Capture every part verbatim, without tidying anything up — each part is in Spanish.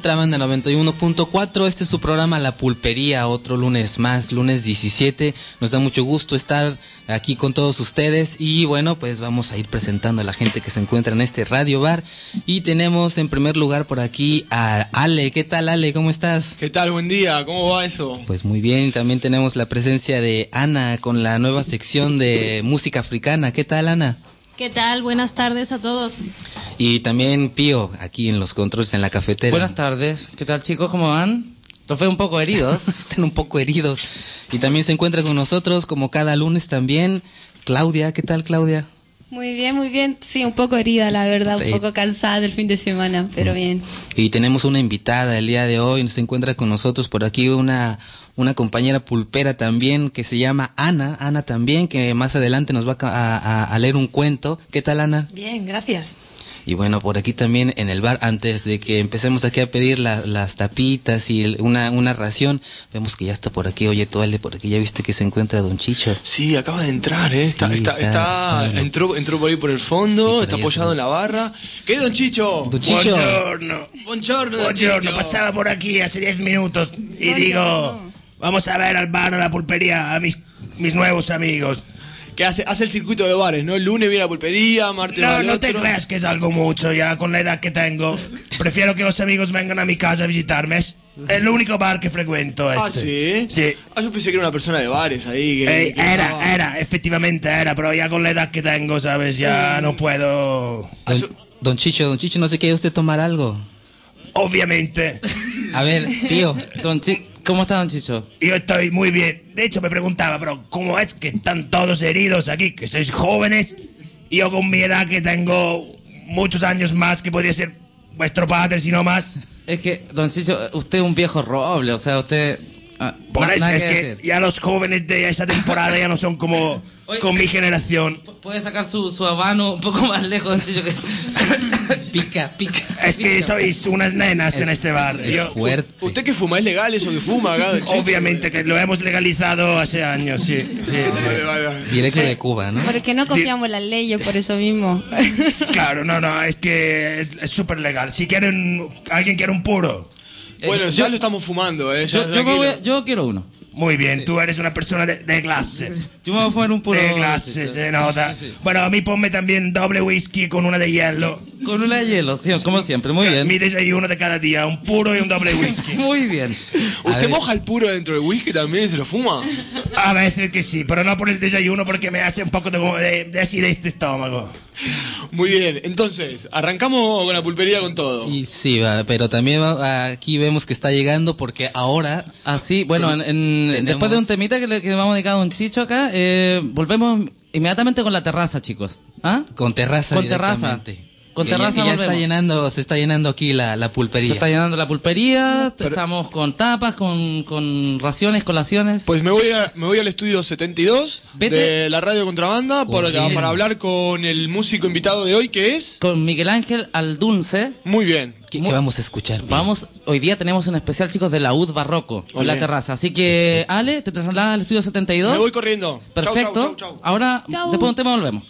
Contrabanda noventa y uno punto cuatro, este es su programa La Pulpería, otro lunes más, lunes diecisiete. Nos da mucho gusto estar aquí con todos ustedes y bueno, pues vamos a ir presentando a la gente que se encuentra en este radio bar. Y tenemos en primer lugar por aquí a Ale. ¿Qué tal, Ale? ¿Cómo estás? ¿Qué tal? Buen día. ¿Cómo va eso? Pues muy bien. También tenemos la presencia de Ana con la nueva sección de música africana. ¿Qué tal, Ana? ¿Qué tal? Buenas tardes a todos. Y también Pío, aquí en los controles en la cafetera. Buenas tardes. ¿Qué tal, chicos? ¿Cómo van? Los veo un poco heridos. Están un poco heridos. Y también se encuentra con nosotros, como cada lunes también, Claudia. ¿Qué tal, Claudia? Muy bien, muy bien. Sí, un poco herida, la verdad, un poco cansada del fin de semana, pero bien. Y tenemos una invitada el día de hoy, se encuentra con nosotros por aquí una, una compañera pulpera también que se llama Ana, Ana también, que más adelante nos va a, a, a leer un cuento. ¿Qué tal, Ana? Bien, gracias. Y bueno, por aquí también en el bar, antes de que empecemos aquí a pedir la, las tapitas y el, una, una ración, vemos que ya está por aquí, oye, Toale, por aquí ya viste que se encuentra Don Chicho. Sí, acaba de entrar, ¿eh? Está, Sí, está, está, está, está entró, entró por ahí por el fondo, Sí, está por ahí apoyado atrás. en la barra. ¿Qué es Don Chicho? Don Chicho. Buongiorno. Buongiorno, Don Buongiorno, Chicho. pasaba por aquí hace diez minutos y Buongiorno. digo, vamos a ver al bar, a la pulpería, a mis, mis nuevos amigos. Que hace, hace el circuito de bares, ¿no? El lunes viene a la pulpería, martes va No, al no te otro. creas que es algo mucho ya con la edad que tengo. Prefiero que los amigos vengan a mi casa a visitarme. Es el único bar que frecuento. Este. Ah, ¿sí? Sí. Ah, yo pensé que era una persona de bares ahí. Que, Eh, que era, estaba- era, efectivamente era, pero ya con la edad que tengo, ¿sabes? Ya no puedo... Ah, yo- Don, don Chicho, Don Chicho, ¿no se quiere usted tomar algo? Obviamente. A ver, Pío. Don Chi- ¿Cómo está, Don Chicho? Yo estoy muy bien. De hecho, me preguntaba, pero ¿cómo es que están todos heridos aquí? Que sois jóvenes. Y yo con mi edad que tengo muchos años más, que podría ser vuestro padre, si no más. Es que, Don Chicho, usted es un viejo roble, o sea, usted... ah, Por na- eso nada es que decir. ya los jóvenes de esa temporada ya no son como Oye. con mi generación. P- Puede sacar su, su habano un poco más lejos, Don Chicho. Que... Pica, pica. Es que sois unas nenas en este bar. Es Yo, fuerte. ¿Usted qué fuma? ¿Es legal eso que fuma acá, Don Chicho? obviamente que lo hemos legalizado hace años, sí. sí. Vale, vale, vale. Directo de Cuba, ¿no? Porque no confiamos en las leyes, por eso mismo. Claro, no, no, es que es súper legal. Si quieren, alguien quiere un puro. Bueno, Eh, ya yo- lo estamos fumando, ¿eh? Ya, Yo, yo, me tranquilo. voy a- yo quiero uno. Muy bien, tú eres una persona de, de clase. Yo me voy a poner un puro... De clase, se nota. Sí, sí. Bueno, a mí ponme también doble whisky con una de hielo. Con una de hielo, sí, como siempre, muy bien. Mi desayuno de cada día, un puro y un doble whisky. Muy bien. ¿Usted ver. moja el puro dentro del whisky también y se lo fuma? A veces que sí, pero no por el desayuno porque me hace un poco de, de, de acidez de estómago. Muy bien, entonces, arrancamos con la pulpería con todo. Y sí, va, pero también va- aquí vemos que está llegando porque ahora Así, bueno, en, en- Tenemos- después de un temita que le, que le vamos a dedicar a Don Chicho acá, eh, volvemos inmediatamente con la terraza, chicos. ¿Ah? con terraza. Con terraza. directamente. Con Que ya- terraza que ya, está volvemos. llenando, se está llenando aquí la, la pulpería. Se está llenando la pulpería, estamos con tapas, con, con raciones, colaciones. Pues me voy, a- me voy al estudio setenta y dos Vete. de la radio Contrabanda para, Corriendo. para hablar con el músico invitado de hoy, que es... Con Miguel Ángel Aldunce. Muy bien. ¿Qué, qué vamos a escuchar, Pío? Vamos, hoy día tenemos un especial, chicos, de laúd barroco en Ole. la terraza. Así que, Ale, te trasladas al estudio setenta y dos. Me voy corriendo. Perfecto. Chau, chau, chau, chau. Ahora, Chau. después de un tema volvemos.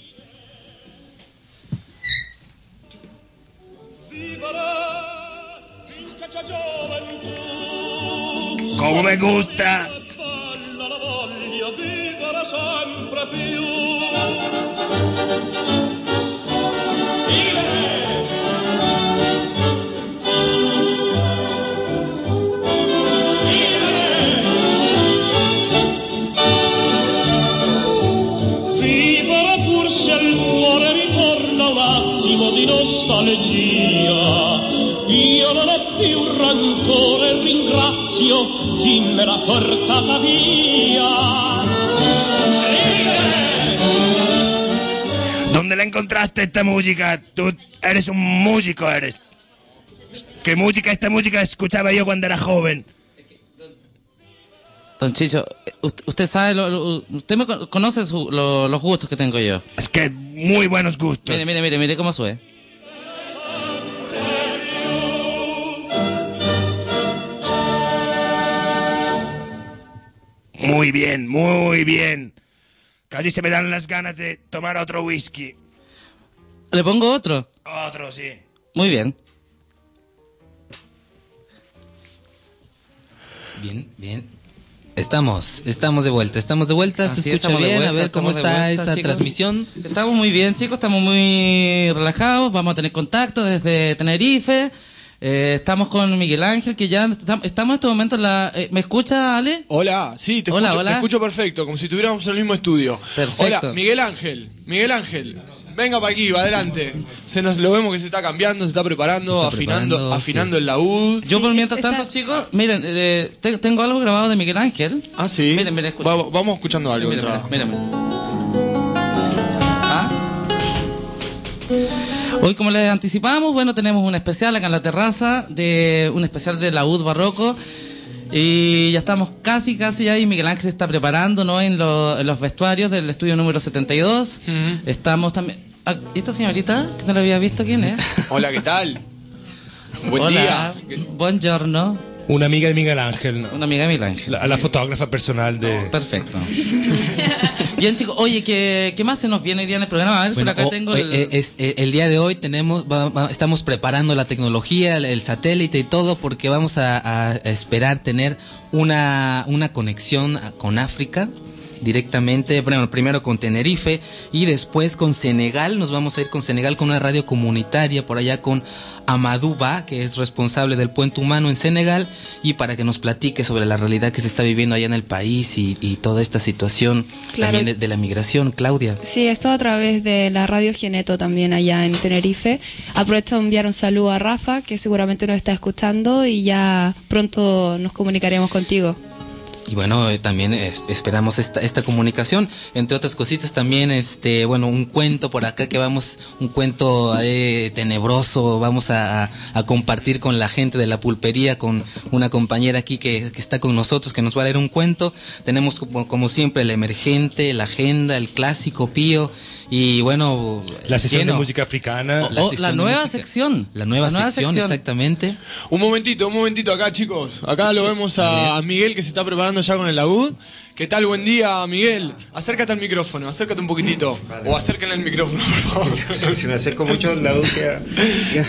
Como me gusta. Vivere pur se il cuore ritorna un attimo di nostalgia. Io non ho più rancore e ringrazio chi me l'ha portata via. ¿Dónde la encontraste esta música? Tú eres un músico, eres. ¿Qué música? Esta música escuchaba yo cuando era joven. Don Chicho, usted, usted sabe, lo- lo- usted me con- conoce su- lo- los gustos que tengo yo. Es que muy buenos gustos. Mire, mire, mire, mire cómo sube. Muy bien, muy bien. Casi se me dan las ganas de tomar otro whisky. ¿Le pongo otro? Otro, sí. Muy bien. Bien, bien. Estamos, estamos de vuelta, estamos de vuelta, se Así escucha estamos de bien, vuelta, a ver cómo estamos de está vuelta, esa chicos. transmisión. Estamos muy bien, chicos, estamos muy relajados, vamos a tener contacto desde Tenerife. Eh, estamos con Miguel Ángel, que ya está- estamos en este momento en la... eh, ¿Me escucha, Ale? Hola, sí, te, Hola, escucho, hola. te escucho perfecto, como si estuviéramos en el mismo estudio. Perfecto. Hola, Miguel Ángel, Miguel Ángel, venga para aquí, va adelante. Se nos lo vemos que se está cambiando, se está preparando, Se está afinando, preparando, afinando sí. el laúd. Yo por Sí, mientras tanto, está- chicos, miren, eh, te- tengo algo grabado de Miguel Ángel. Ah, sí. Miren, miren, escuchen. Va- vamos escuchando algo. Mira, entrada. mira, mira, mira. ¿Ah? Hoy, como les anticipamos, bueno, tenemos un especial acá en la terraza, de un especial de laúd barroco. Y ya estamos casi, casi ahí. Miguel Ángel se está preparando, ¿no? En, lo- en los vestuarios del estudio número setenta y dos. Ujú. Estamos también... Ah, ¿y esta señorita? Que no la había visto, ¿quién es? Hola, ¿qué tal? Buen Hola, día. buongiorno. Una amiga de Miguel Ángel, ¿no? Una amiga de Miguel Ángel. La, la fotógrafa personal de... Perfecto. Bien, chicos, oye, ¿qué, ¿qué más se nos viene hoy día en el programa? A ver, Bueno, por acá o- tengo o- el... eh, es- eh, el día de hoy tenemos, va- va- estamos preparando la tecnología, el, el satélite y todo, porque vamos a, a esperar tener una, una conexión a- con África directamente, bueno, primero con Tenerife y después con Senegal. Nos vamos a ir con Senegal con una radio comunitaria por allá con Amadou Ba, que es responsable del Puente Humano en Senegal, y para que nos platique sobre la realidad que se está viviendo allá en el país y, y toda esta situación Claro. también de, de la migración. Claudia. Sí, esto a través de la radio Geneto también allá en Tenerife. Aprovecho de enviar un saludo a Rafa, que seguramente nos está escuchando y ya pronto nos comunicaremos contigo. Y bueno, eh, también es- esperamos esta, esta comunicación, entre otras cositas también, este, bueno, un cuento por acá que vamos, un cuento eh, tenebroso, vamos a, a- a compartir con la gente de la pulpería, con una compañera aquí que, que está con nosotros, que nos va a leer un cuento. Tenemos como, como siempre el emergente, la agenda, el clásico pío, y bueno, La sesión lleno. de música africana. Oh, oh, sesión la de nueva música. sección. La nueva, La nueva sección, sección. exactamente. Un momentito, un momentito acá, chicos. Acá lo vemos a, a Miguel que se está preparando ya con el laúd. ¿Qué tal? Buen día, Miguel. Acércate al micrófono, acércate un poquitito. O acérquenle el micrófono, por favor. Si me acerco mucho, la U queda- queda-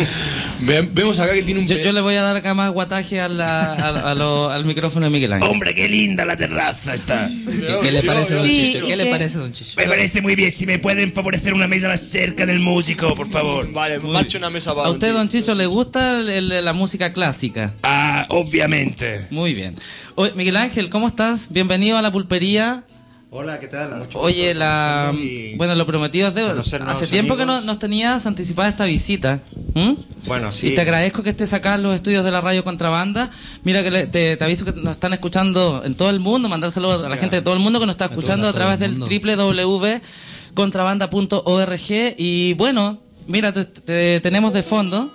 Ve- Vemos acá que tiene un... Yo, pe- yo le voy a dar acá más guataje a la- a- a lo- al micrófono de Miguel Ángel. Hombre, qué linda la terraza está. ¿Qué, qué le parece, don Sí, Chicho? ¿Qué y le que- parece, don Chicho? Me parece muy bien. Si me pueden favorecer una mesa más cerca del músico, por favor. Vale, marcha una mesa para ¿A usted, don Chicho. Chicho, le gusta el- el- la música clásica? Ah, obviamente. Muy bien. Oye, Miguel Ángel, ¿cómo estás? Bienvenido a la pulpería. Hola, ¿qué tal? Mucho Oye, gusto la... conocernos y- Bueno, lo prometido es deuda. conocer nuevos Hace tiempo que amigos. no- nos tenías anticipada esta visita. ¿Mm? Bueno, sí. Y te agradezco que estés acá en los estudios de la Radio Contrabanda. Mira que le- te, te aviso que nos están escuchando en todo el mundo. Mandar saludos a la gente de todo el mundo que nos está escuchando a, todo través el del mundo. doble u doble u doble u punto contrabanda punto org. Y bueno, mira, te, te- tenemos de fondo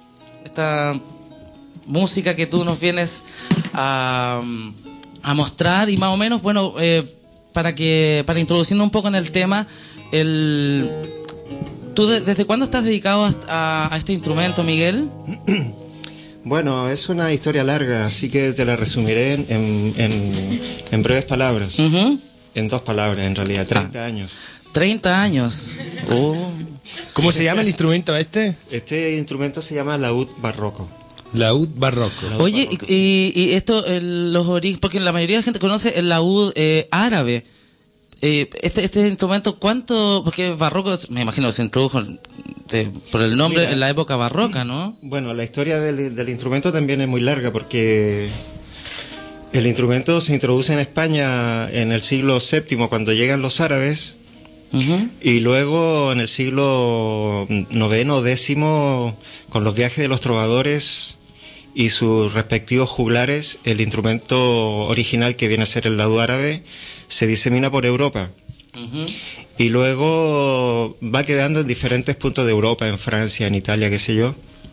esta música que tú nos vienes a, a mostrar y más o menos, bueno, eh, para que para introduciendo un poco en el tema, el ¿tú de- desde cuándo estás dedicado a, a- a este instrumento, Miguel? Bueno, es una historia larga, así que te la resumiré en, en, en- en breves palabras. Ujú. En dos palabras, en realidad, treinta años. treinta años. Oh. ¿Cómo se llama el instrumento este? Este instrumento se llama laúd barroco. Laúd barroco. Oye, y, y- y esto, el- los orígenes, porque la mayoría de la gente conoce el laúd eh, árabe. Eh, este, este instrumento, ¿cuánto? Porque barroco, me imagino, se introdujo de- por el nombre Mira. en la época barroca, ¿no? Bueno, la historia del, del instrumento también es muy larga porque el instrumento se introduce en España en el siglo séptimo cuando llegan los árabes. Ujú. Y luego en el siglo noveno, décimo, con los viajes de los trovadores y sus respectivos juglares, el instrumento original que viene a ser el laúd árabe se disemina por Europa. Ujú. Y luego va quedando en diferentes puntos de Europa, en Francia, en Italia, qué sé yo.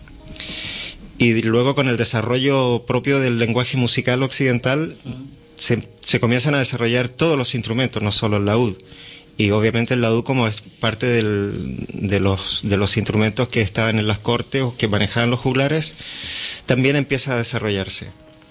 Y luego con el desarrollo propio del lenguaje musical occidental se, se comienzan a desarrollar todos los instrumentos, no solo el laúd. Y obviamente el laúd, como es parte del- de, los, de los instrumentos que estaban en las cortes o que manejaban los juglares, también empieza a desarrollarse.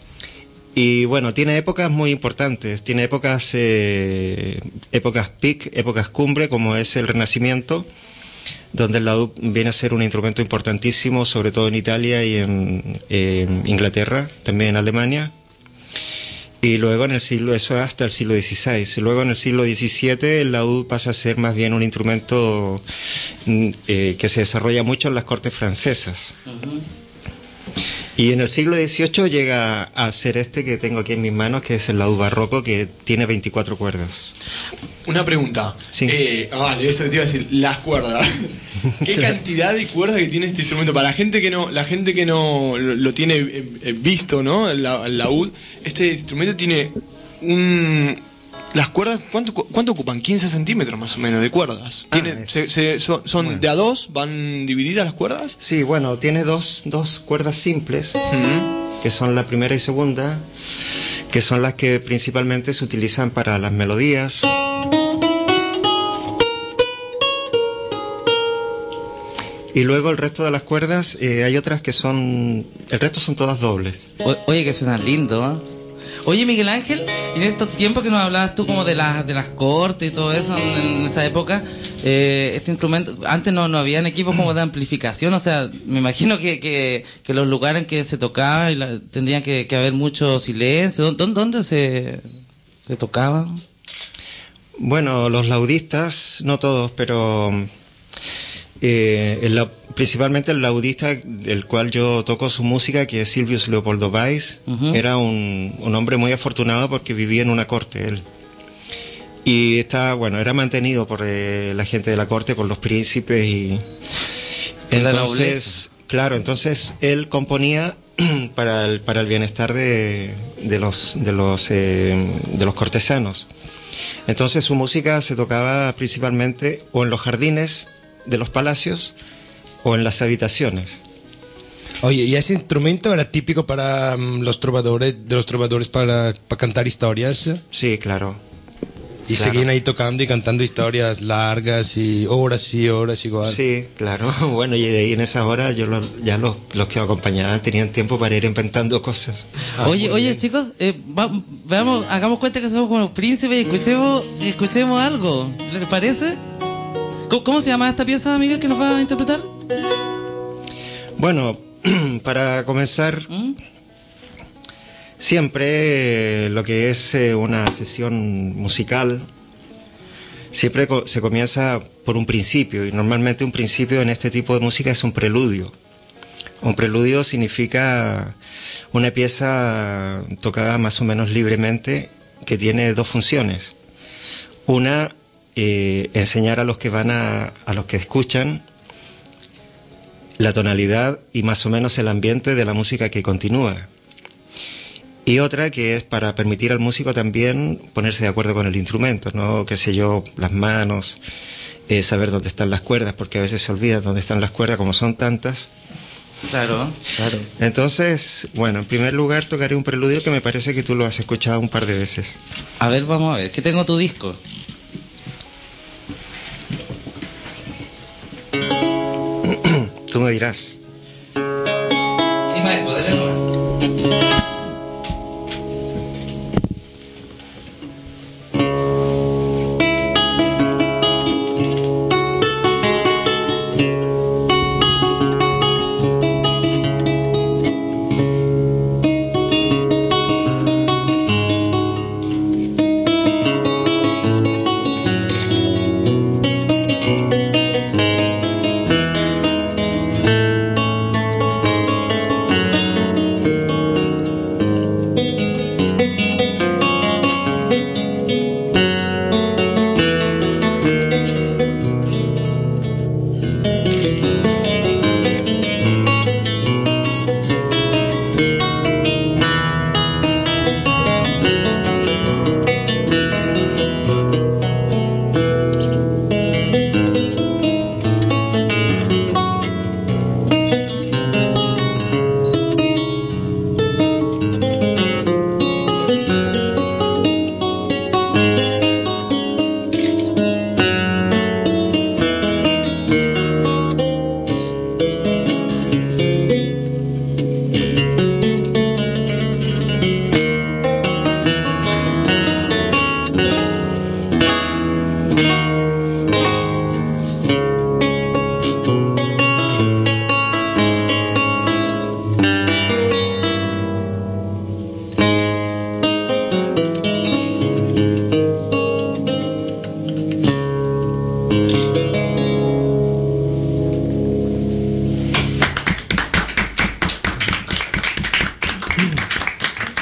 Y bueno, tiene épocas muy importantes, tiene épocas, eh, épocas peak, épocas cumbre, como es el Renacimiento, donde el laúd viene a ser un instrumento importantísimo, sobre todo en Italia y en, en Inglaterra, también en Alemania. Y luego en el siglo, eso es hasta el siglo dieciséis. Y luego en el siglo diecisiete el laúd pasa a ser más bien un instrumento eh, que se desarrolla mucho en las cortes francesas. Uh-huh. Y en el siglo dieciocho llega a ser este que tengo aquí en mis manos, que es el laúd barroco, que tiene veinticuatro cuerdas. Una pregunta. Sí. Eh, ah, vale, eso te iba a decir, las cuerdas. ¿Qué cantidad de cuerdas que tiene este instrumento? Para la gente que no, la gente que no lo, lo tiene eh, visto, ¿no? El, el laúd, este instrumento tiene un... Las cuerdas, ¿cuánto, cuánto ocupan? quince centímetros más o menos de cuerdas. Ah, ¿Tiene, es, se, se, son son bueno. de a dos? ¿Van divididas las cuerdas? Sí, bueno, tiene dos, dos cuerdas simples, uh-huh. que son la primera y segunda, que son las que principalmente se utilizan para las melodías. Y luego el resto de las cuerdas, eh, hay otras que son... El resto son todas dobles. O, oye, que suena lindo, ¿eh? Oye, Miguel Ángel, en estos tiempos que nos hablabas tú como de las de las cortes y todo eso en, en esa época, eh, este instrumento, antes no, no habían equipos como de amplificación, o sea, me imagino que, que, que los lugares en que se tocaba y la, tendrían que, que haber mucho silencio. ¿Dónde, dónde se, se tocaba? Bueno, los laudistas, no todos, pero... Eh, el, principalmente el laudista del cual yo toco su música, que es Silvius Leopoldo Weiss, uh-huh. era un, un hombre muy afortunado porque vivía en una corte él. Y está, bueno, era mantenido por eh, la gente de la corte, por los príncipes y... Entonces, claro, entonces él componía para el, para el bienestar de, de los, de los, eh, de los cortesanos. Entonces su música se tocaba principalmente o en los jardines de los palacios o en las habitaciones. Oye, ¿y ese instrumento era típico para um, los trovadores, de los trovadores para, para cantar historias? Sí, claro. Y claro. seguían ahí tocando y cantando historias largas y horas y horas igual. Sí, claro. Bueno, y ahí en esa hora yo lo, ya los, los que acompañaban tenían tiempo para ir inventando cosas. Ah, oye, oye, bien. Chicos, eh, va, veamos, hagamos cuenta que somos como los príncipes y escuchemos, escuchemos algo. ¿Les parece? ¿Cómo, ¿Cómo se llama esta pieza, Miguel, que nos va a interpretar? Bueno, para comenzar, ¿Mm? siempre lo que es una sesión musical, siempre se comienza por un principio, y normalmente un principio en este tipo de música es un preludio. Un preludio significa una pieza tocada más o menos libremente que tiene dos funciones. Una, Eh, enseñar a los que van a, a los que escuchan la tonalidad y más o menos el ambiente de la música que continúa. Y otra que es para permitir al músico también ponerse de acuerdo con el instrumento, ¿no? Qué sé yo, las manos, eh, saber dónde están las cuerdas, porque a veces se olvida dónde están las cuerdas como son tantas. Claro, claro. Entonces, bueno, en primer lugar tocaré un preludio que me parece que tú lo has escuchado un par de veces. A ver, vamos a ver, que tengo tu disco. Tú me dirás. Sí, maestro, dele nomás. Thank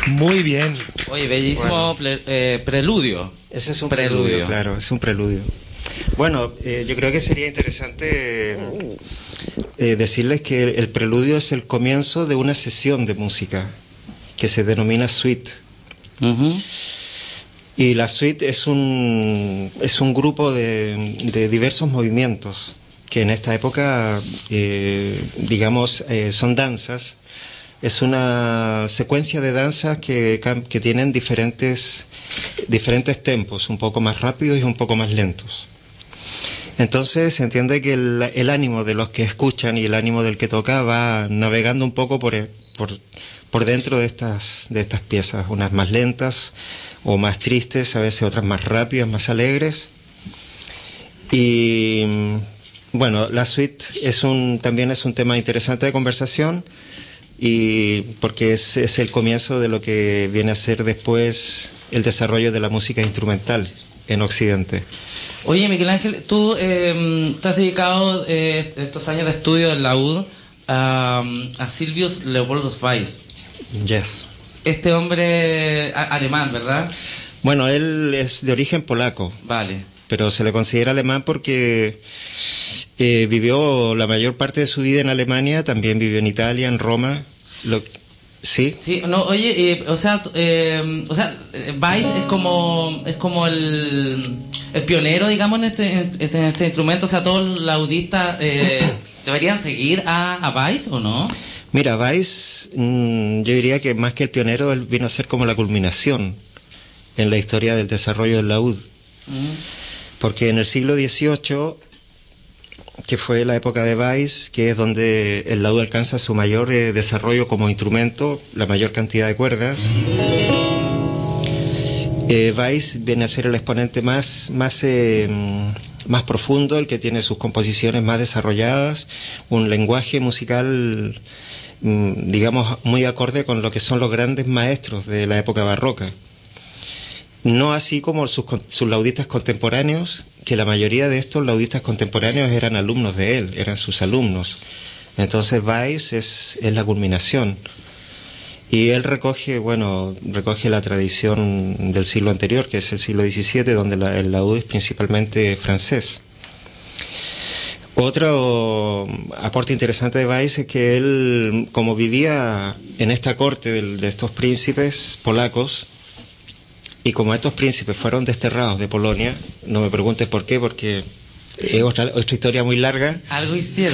Muy bien. Oye, bellísimo Bueno. ple- eh, preludio. Ese es un preludio, Preludio. claro, es un preludio. Bueno, eh, yo creo que sería interesante eh, decirles que el, el preludio es el comienzo de una sesión de música que se denomina suite. Ujú. Y la suite es un, es un grupo de, de diversos movimientos que en esta época, eh, digamos, eh, son danzas. Es una secuencia de danzas que, cam- que tienen diferentes, diferentes tempos, un poco más rápidos y un poco más lentos. Entonces se entiende que el, el ánimo de los que escuchan y el ánimo del que toca va navegando un poco por, e- por, por dentro de estas, de estas piezas, unas más lentas o más tristes, a veces otras más rápidas, más alegres. Y bueno, la suite es un, también es un tema interesante de conversación, y porque es, es el comienzo de lo que viene a ser después el desarrollo de la música instrumental en Occidente. Oye, Miguel Ángel, tú eh, te has dedicado eh, estos años de estudio en la U D a, a Silvius Leopoldus Weiss. Yes. Este hombre a- alemán, ¿verdad? Bueno, él es de origen polaco, Vale. pero se le considera alemán porque eh, vivió la mayor parte de su vida en Alemania, también vivió en Italia, en Roma. Lo, ¿sí? Sí, no, oye, eh, o sea, t- eh, o sea, eh, Weiss es como es como el, el pionero, digamos, en este, en este en este instrumento. O sea, todos los laudistas eh, deberían seguir a, a Weiss, ¿o no? Mira, Weiss, mmm, yo diría que más que el pionero, él vino a ser como la culminación en la historia del desarrollo del laúd. Porque en el siglo dieciocho, que fue la época de Weiss, que es donde el laúd alcanza su mayor eh, desarrollo como instrumento, la mayor cantidad de cuerdas, eh, Weiss viene a ser el exponente más, más, eh, más profundo, el que tiene sus composiciones más desarrolladas, un lenguaje musical, mm, digamos, muy acorde con lo que son los grandes maestros de la época barroca. No así como sus, sus laudistas contemporáneos, que la mayoría de estos laudistas contemporáneos eran alumnos de él, eran sus alumnos. Entonces Weiss es, es la culminación. Y él recoge, bueno, recoge la tradición del siglo anterior, que es el siglo diecisiete, donde la, el laúd es principalmente francés. Otro aporte interesante de Weiss es que él, como vivía en esta corte de, de estos príncipes polacos, y como estos príncipes fueron desterrados de Polonia, no me preguntes por qué, porque es otra, otra historia muy larga. Algo hicieron.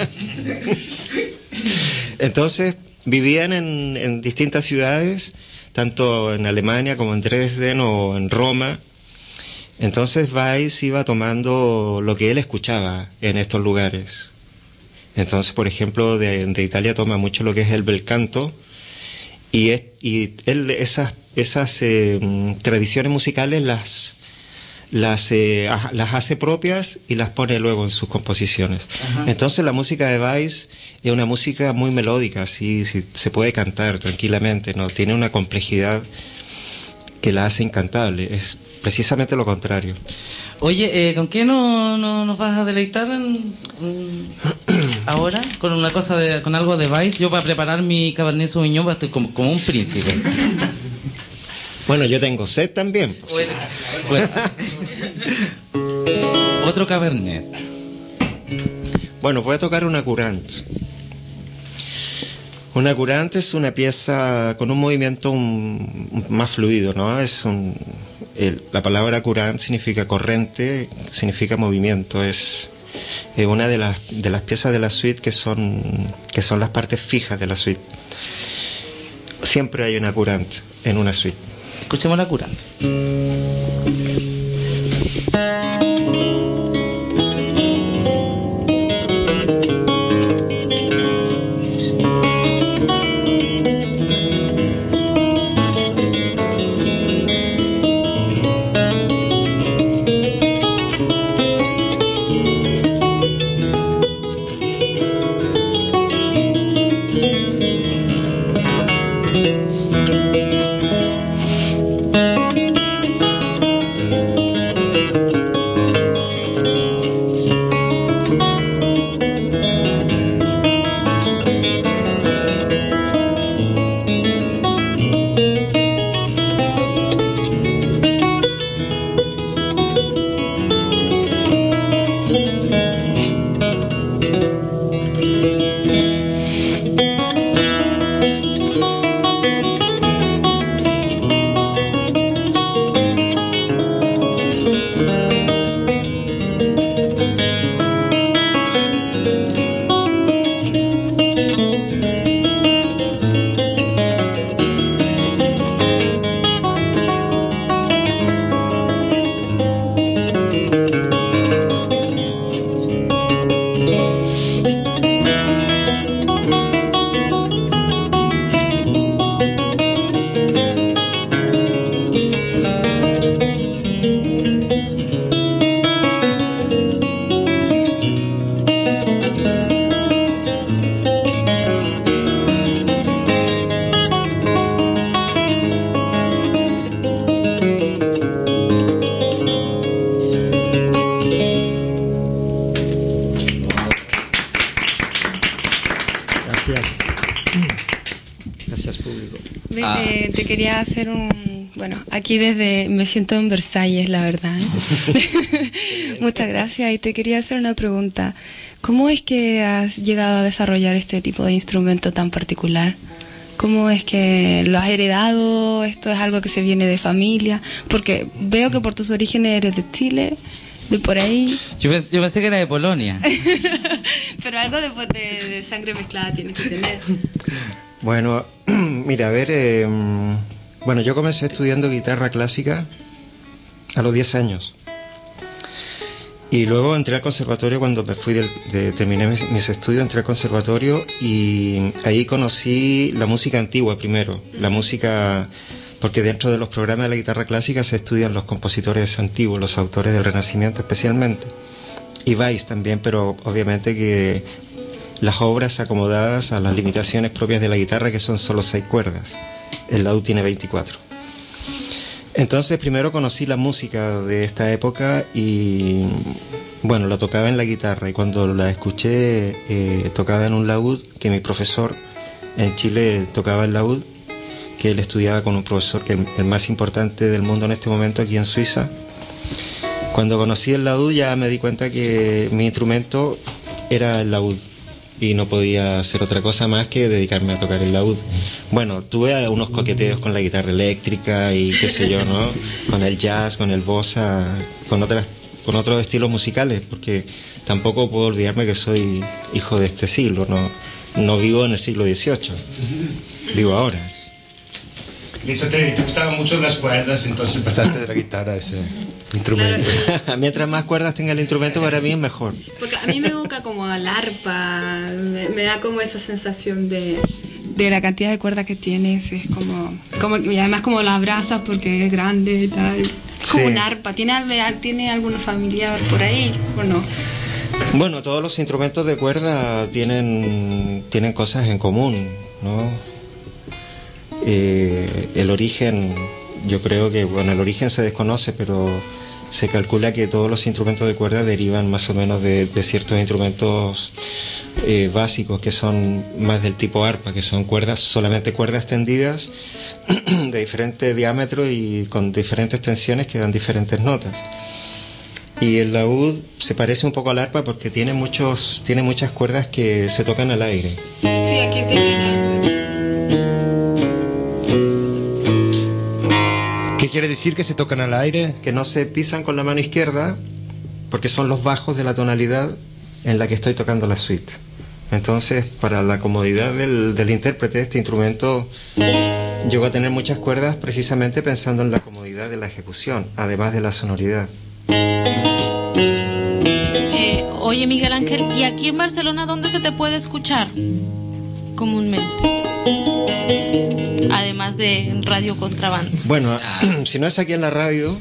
Entonces vivían en, en distintas ciudades, tanto en Alemania como en Dresden o en Roma. Entonces Weiss iba tomando lo que él escuchaba en estos lugares. Entonces, por ejemplo, de, de Italia toma mucho lo que es el bel canto, y, es, y él esas esas eh, tradiciones musicales las las eh, las hace propias y las pone luego en sus composiciones. Ajá. Entonces la música de Weiss es una música muy melódica, sí, sí, se puede cantar tranquilamente, no tiene una complejidad que la hace incantable, es precisamente lo contrario. Oye, eh, ¿con qué no, no nos vas a deleitar en, en, ahora? Con una cosa de, con algo de Weiss. Yo para preparar mi Cabernet Sauvignon estoy como, como un príncipe. Bueno, yo tengo sed también. Pues. Bueno, pues, otro Cabernet. Bueno, voy a tocar una Courant. Una Courant es una pieza con un movimiento un, un, más fluido, ¿no? Es un, el, la palabra Courant significa corriente, significa movimiento. Es eh, una de las de las piezas de la suite que son que son las partes fijas de la suite. Siempre hay una Courant en una suite. Escuchemos la Courant. quería hacer un... Bueno, aquí desde... Me siento en Versalles, la verdad. ¿eh? Muchas gracias. Y te quería hacer una pregunta. ¿Cómo es que has llegado a desarrollar este tipo de instrumento tan particular? ¿Cómo es que lo has heredado? ¿Esto es algo que se viene de familia? Porque veo que por tus orígenes eres de Chile, de por ahí. Yo, pens- yo pensé que era de Polonia. Pero algo de, de, de sangre mezclada tienes que tener. Bueno, mira, a ver, eh, bueno, yo comencé estudiando guitarra clásica a los diez años. Y luego entré al conservatorio cuando me fui del, de, terminé mis, mis estudios, entré al conservatorio y ahí conocí la música antigua primero, la música, porque dentro de los programas de la guitarra clásica se estudian los compositores antiguos, los autores del Renacimiento especialmente, y Weiss también, pero obviamente que las obras acomodadas a las limitaciones propias de la guitarra, que son solo seis cuerdas, el laúd tiene veinticuatro. Entonces primero conocí la música de esta época y bueno, la tocaba en la guitarra, y cuando la escuché eh, tocada en un laúd, que mi profesor en Chile tocaba el laúd, que él estudiaba con un profesor que el, el más importante del mundo en este momento aquí en Suiza, cuando conocí el laúd ya me di cuenta que mi instrumento era el laúd y no podía hacer otra cosa más que dedicarme a tocar el laúd. Bueno, tuve unos coqueteos con la guitarra eléctrica y qué sé yo, ¿no? Con el jazz, con el bossa, con otras, con otros estilos musicales, porque tampoco puedo olvidarme que soy hijo de este siglo, no, no vivo en el siglo dieciocho, vivo ahora. De hecho, te, te gustaban mucho las cuerdas, entonces pasaste de la guitarra a ese instrumento. Mientras más cuerdas tenga el instrumento, para mí es mejor. Porque a mí me evoca como al arpa, me, me da como esa sensación de, de la cantidad de cuerdas que tienes, es como, como y además como la abrazas porque es grande y tal. Como Sí. un arpa, ¿tiene, ¿tiene alguna familiar por ahí o no? Bueno, todos los instrumentos de cuerda tienen, tienen cosas en común, ¿no? Eh, el origen, yo creo que, bueno, el origen se desconoce, pero se calcula que todos los instrumentos de cuerda derivan más o menos de, de ciertos instrumentos eh, básicos que son más del tipo arpa, que son cuerdas, solamente cuerdas tendidas de diferente diámetro y con diferentes tensiones que dan diferentes notas. Y el laúd se parece un poco al arpa porque tiene muchos, tiene muchas cuerdas que se tocan al aire. Sí, aquí tiene. ¿Qué quiere decir que se tocan al aire? Que no se pisan con la mano izquierda porque son los bajos de la tonalidad en la que estoy tocando la suite. Entonces, para la comodidad del, del intérprete, este instrumento llegó a tener muchas cuerdas precisamente pensando en la comodidad de la ejecución, además de la sonoridad. Eh, oye, Miguel Ángel, ¿y aquí en Barcelona dónde se te puede escuchar comúnmente? Además de en Radio Contrabanda. Bueno, si no es aquí en la radio,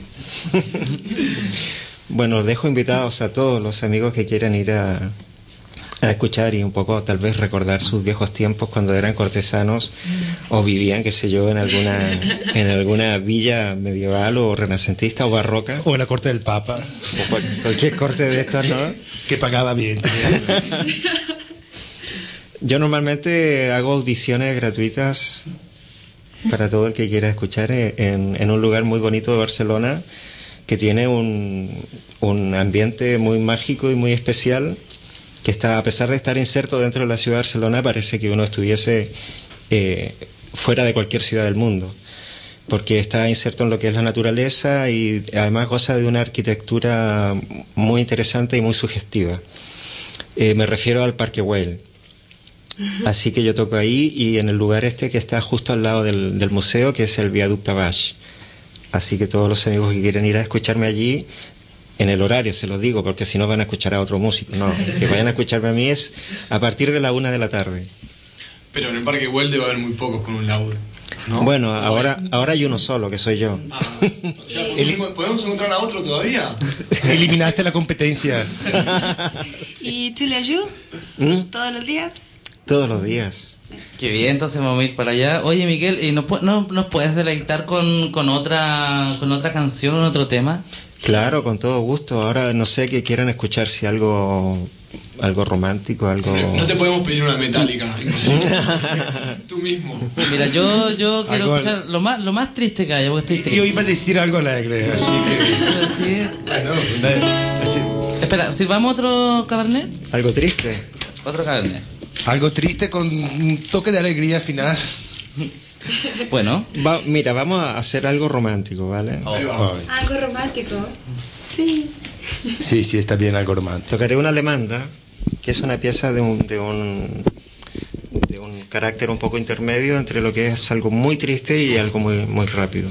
bueno, dejo invitados a todos los amigos que quieran ir a, a escuchar y un poco tal vez recordar sus viejos tiempos cuando eran cortesanos o vivían, qué sé yo, en alguna en alguna villa medieval o renacentista o barroca. O en la corte del Papa. O cual- cualquier corte de estas, ¿no? Que pagaba bien. tenía- Yo normalmente hago audiciones gratuitas para todo el que quiera escuchar en, en un lugar muy bonito de Barcelona que tiene un, un ambiente muy mágico y muy especial, que está, a pesar de estar inserto dentro de la ciudad de Barcelona, parece que uno estuviese eh, fuera de cualquier ciudad del mundo, porque está inserto en lo que es la naturaleza y además goza de una arquitectura muy interesante y muy sugestiva. Eh, me refiero al Parque Güell. Así que yo toco ahí y en el lugar este que está justo al lado del, del museo, que es el Viaducte Baix. Así que todos los amigos que quieren ir a escucharme allí, en el horario se los digo, porque si no van a escuchar a otro músico. No, que vayan a escucharme a mí es a partir de la una de la tarde. Pero en el Parque Güell debe haber muy pocos con un laúd, ¿no? Bueno, ahora, ahora hay uno solo, que soy yo. Ah, o sea, ¿podemos, ¿podemos encontrar a otro todavía? Eliminaste la competencia. ¿Y tú le ayudas ¿Mm? todos los días? Todos los días. Qué bien, entonces vamos a ir para allá. Oye, Miguel, ¿y no, pu- no nos puedes deleitar con, con otra con otra canción, otro tema? Claro, con todo gusto. Ahora no sé qué quieran escuchar, si algo algo romántico, algo... No te podemos pedir una metálica. Tú mismo. Mira, yo, yo quiero Algo- escuchar lo más, lo más triste que haya, porque estoy triste. Yo iba a decir algo alegre, así que... Sí. Bueno, una- así- Espera, ¿sirvamos otro cabernet? Algo triste. Otro cabernet. algo triste con un toque de alegría final. Bueno. Va- mira, vamos a hacer algo romántico, ¿vale? Oh. Ay. Algo romántico. Sí. Sí, sí, está bien algo romántico. Tocaré una alemanda, que es una pieza de un, de un de un carácter un poco intermedio entre lo que es algo muy triste y algo muy, muy rápido.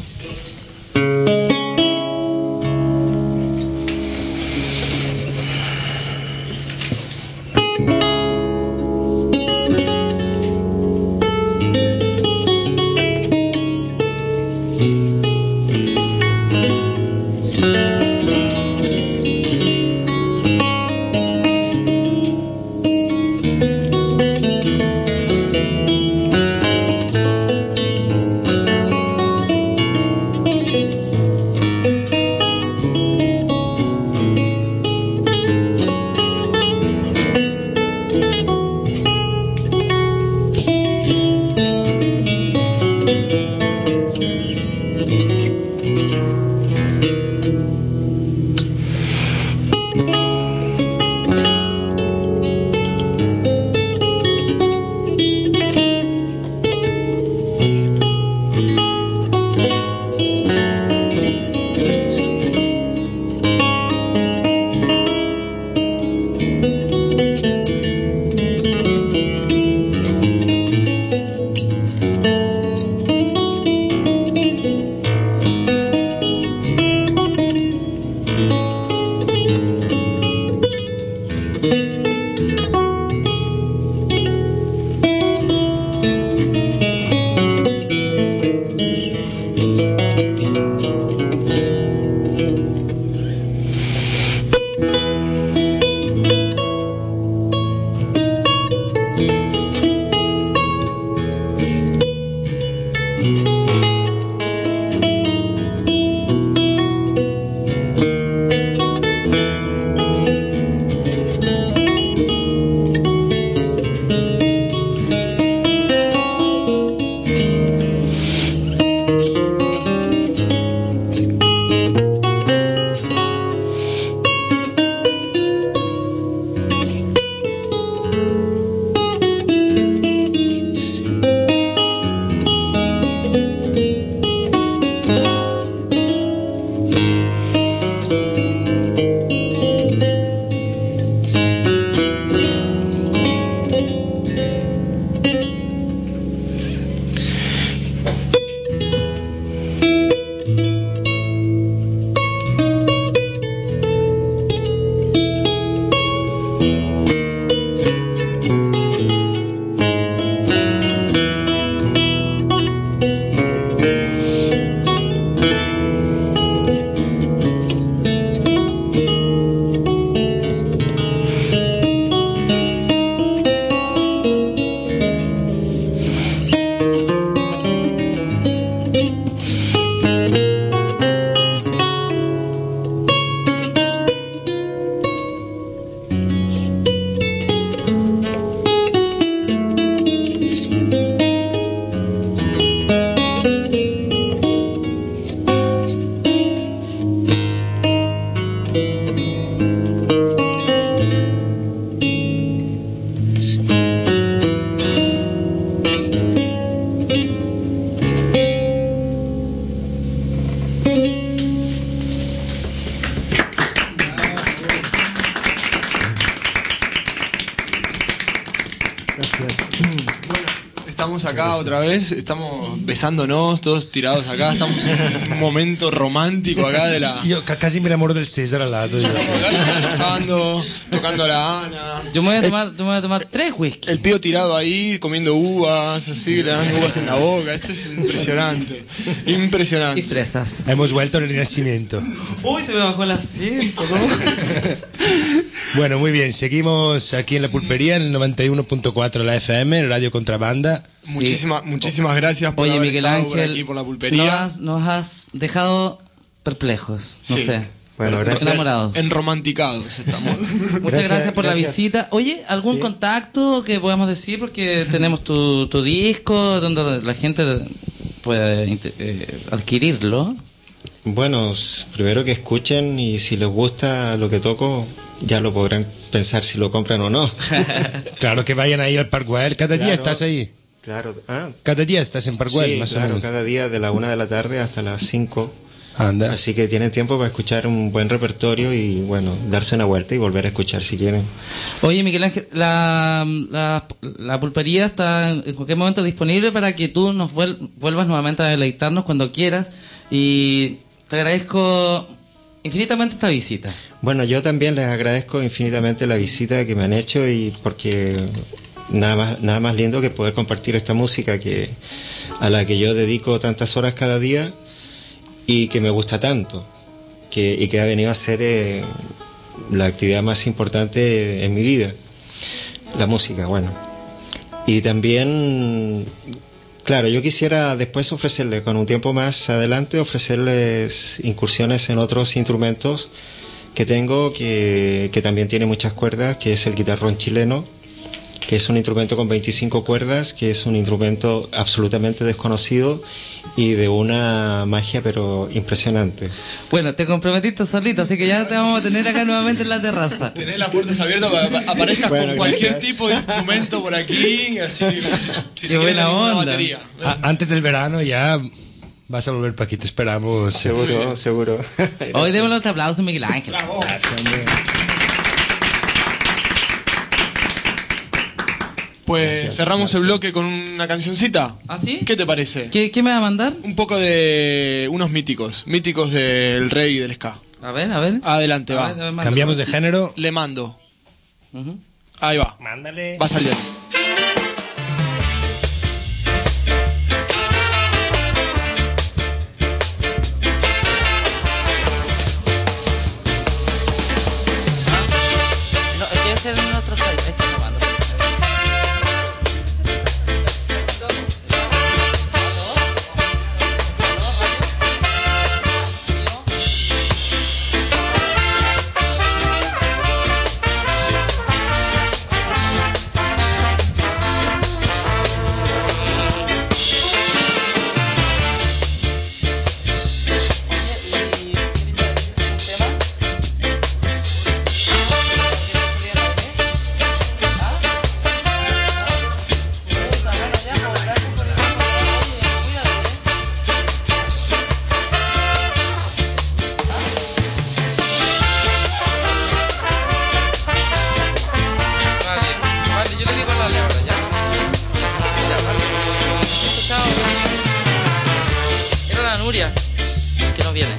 Estamos acá otra vez, estamos besándonos, todos tirados acá, estamos en un momento romántico acá de la... Yo ca- casi me enamoro del César al lado. Besando, tocando a la Ana. Yo me voy a tomar, yo me voy a tomar tres whisky. El pío tirado ahí, comiendo uvas, así, le dan uvas en la boca. Esto es impresionante. Impresionante. Y fresas. Hemos vuelto al Renacimiento. Uy, se me bajó el asiento, ¿no? Bueno, muy bien. Seguimos aquí en la pulpería, en el noventa y uno punto cuatro la F M, Radio Contrabanda. Muchísimas, muchísimas gracias por Oye, haber Miguel estado por Ángel, aquí por la pulpería. Nos has, nos has dejado perplejos. No Sí. sé. Bueno, gracias. Enamorados. Enromanticados estamos. Muchas gracias, Gracias, por la gracias. visita. Oye, ¿algún Sí. contacto que podamos decir? Porque tenemos tu, tu disco donde la gente puede inte- eh, adquirirlo. Bueno, s- primero que escuchen y si les gusta lo que toco, ya lo podrán pensar si lo compran o no. Claro, que vayan ahí al Park Güell. Cada día Claro. estás ahí. Claro, ah, Cada día estás en Park Güell, sí, más o claro, menos. cada día de la una de la tarde hasta las cinco. Anda. Así que tienen tiempo para escuchar un buen repertorio y, bueno, darse una vuelta y volver a escuchar si quieren. Oye, Miguel Ángel, la, la, la pulpería está en cualquier momento disponible para que tú nos vuel- vuelvas nuevamente a deleitarnos cuando quieras. Y te agradezco infinitamente esta visita. Bueno, yo también les agradezco infinitamente la visita que me han hecho y porque nada más, nada más lindo que poder compartir esta música que a la que yo dedico tantas horas cada día y que me gusta tanto que, y que ha venido a ser eh, la actividad más importante en mi vida, la música, bueno. Y también, claro, yo quisiera después ofrecerles, con un tiempo más adelante, ofrecerles incursiones en otros instrumentos que tengo, que, que también tiene muchas cuerdas, que es el guitarrón chileno, que es un instrumento con veinticinco cuerdas, que es un instrumento absolutamente desconocido y de una magia pero impresionante. Bueno, te comprometiste solito, así que ya te vamos a tener acá nuevamente en la terraza. Tenés las puertas abiertas para que aparezcas Bueno, con cualquier gracias. tipo de instrumento por aquí, así, si, si Qué te quieres buena venir con una onda. batería. A- antes del verano ya vas a volver para aquí, te esperamos. Seguro, seguro. Hoy démosle otro aplauso a Miguel Ángel. Pues Gracias, cerramos gracias. el bloque con una cancioncita. ¿Ah, sí? ¿Qué te parece? ¿Qué, qué me va a mandar? Un poco de unos míticos, míticos del reggae y del ska. A ver, a ver. Adelante, A va. ver, a ver, manda. Cambiamos de género. Le mando. Ujú. Ahí va. Mándale. Va a salir. No, es que ese es nuestro site. Este lo mando. Vale, vale, yo le digo a la Laura, ya. Ya, vale. Chao. Era la Nuria, que no viene.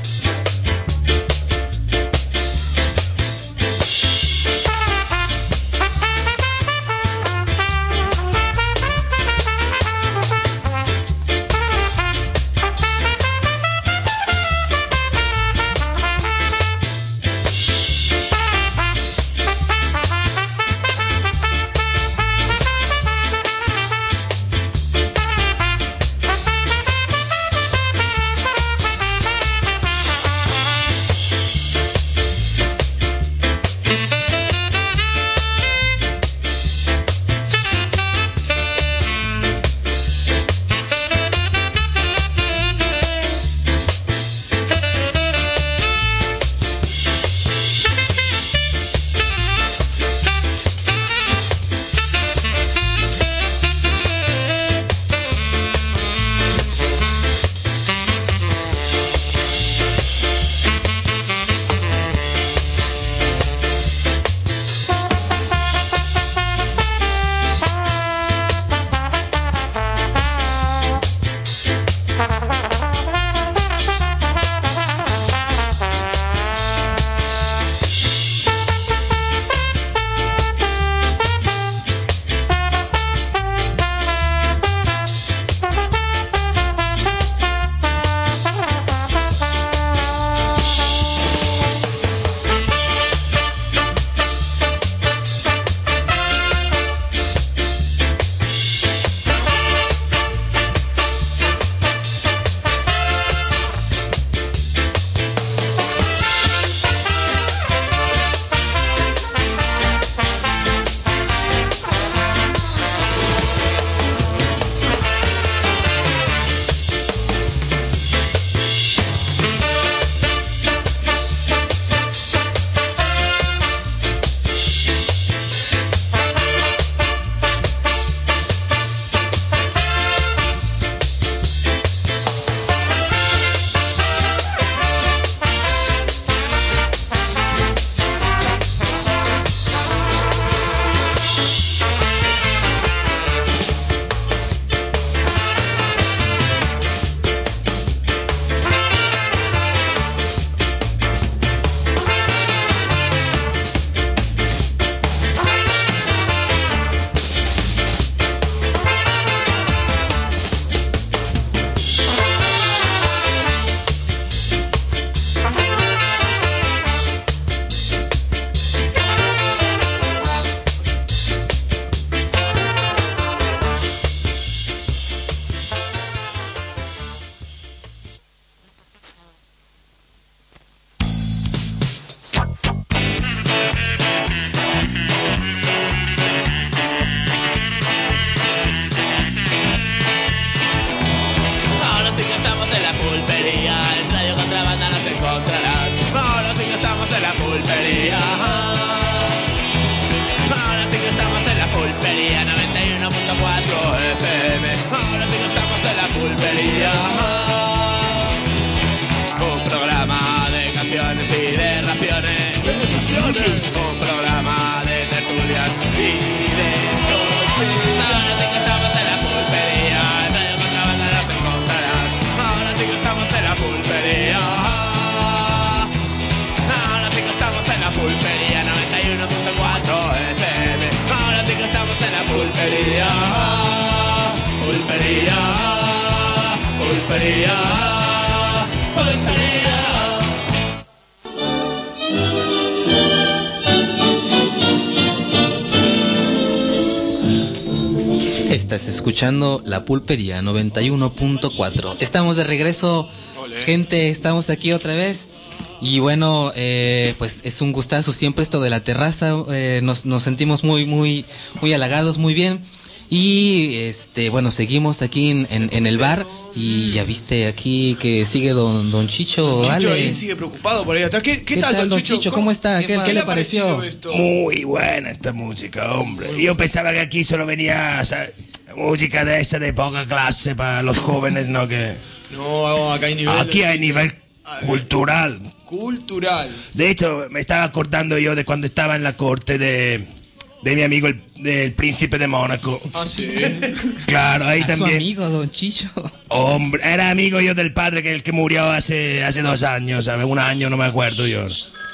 Estás escuchando La Pulpería noventa y uno punto cuatro. Estamos de regreso, Olé. gente, estamos aquí otra vez. Y bueno, eh, pues es un gustazo siempre esto de la terraza. Eh, nos, nos sentimos muy, muy, muy halagados, muy bien. Y este, bueno, seguimos aquí en, en, en el bar. Y ya viste aquí que sigue don, don Chicho. Don Chicho Ale. ahí sigue preocupado por ahí atrás. ¿Qué, qué, ¿Qué tal, tal, don Chicho? Chicho? ¿Cómo está? ¿Qué, ¿Qué, ¿qué le pareció? Esto? Muy buena esta música, hombre. Yo pensaba que aquí solo venía, ¿sabes? Música de esa de poca clase para los jóvenes, ¿no? Que no, acá hay nivel. Aquí hay nivel cultural. Cultural. De hecho, me estaba acordando yo de cuando estaba en la corte de, de mi amigo el del príncipe de Mónaco. Ah, sí. Claro, ahí ¿A también. Su amigo, don Chicho. Hombre, era amigo yo del padre que el que murió hace hace dos años, ¿sabes? Un año, no me acuerdo yo.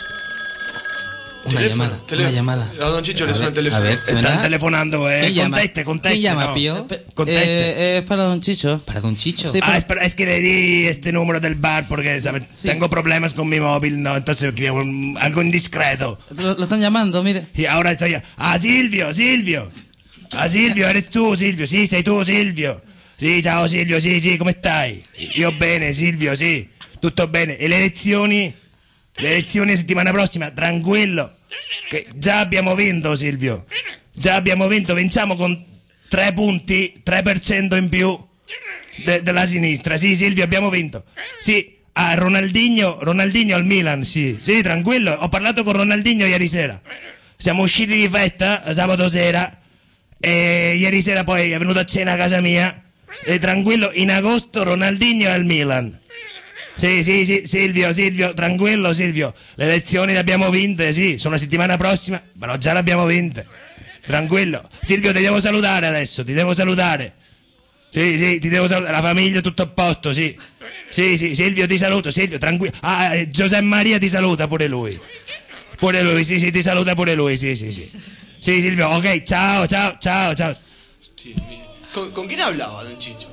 Una teléfono, llamada, teléfono. una llamada. A don Chicho A le suena ver, el teléfono. a ver, ¿suena? Están telefonando, eh. ¿Quién llama? Conteste, conteste. ¿Quién llama, no. Pío? Conteste. Eh, es para don Chicho. Para don Chicho. Sí, Ah, espera, es que le di este número del bar porque, ¿sabes? Sí. Tengo problemas con mi móvil, ¿no? Entonces quería un- algo indiscreto. Lo, lo están llamando, mire. Y ahora estoy... Ah, Silvio, Silvio. Ah, Silvio, eres tú, Silvio. Sì, sei tu, Silvio. Sì, ciao, Silvio, sì, sì, come stai? Io bene, Silvio, sì. Tutto bene. E le elezioni? Le elezioni settimana prossima, tranquillo. Che già abbiamo vinto, Silvio. Già abbiamo vinto, vinciamo con tre punti, tre per cento in più de- della sinistra. Sì, Silvio, abbiamo vinto. Sì, ah, Ronaldinho, Ronaldinho al Milan, sì. Sì, tranquillo. Ho parlato con Ronaldinho ieri sera. Siamo usciti di festa sabato sera e ieri sera poi è venuto a cena a casa mia. E tranquillo, in agosto Ronaldinho al Milan. Sì, sì, sì, Silvio, Silvio, tranquillo Silvio, le elezioni le abbiamo vinte, sì, sono la settimana prossima, però già le abbiamo vinte, tranquillo. Silvio, ti devo salutare adesso, ti devo salutare. Sì, sì, ti devo salutare, la famiglia è tutto a posto, sì. Sì, sì, Silvio, ti saluto, Silvio, tranquillo. Ah, eh, Giuseppe Maria ti saluta pure lui. Pure lui, sì, sì, ti saluta pure lui, sì, sì, sì. Sì, Silvio, ok, ciao, ciao, ciao, ciao. ¿Con, ¿Con quién hablaba, don Chicho?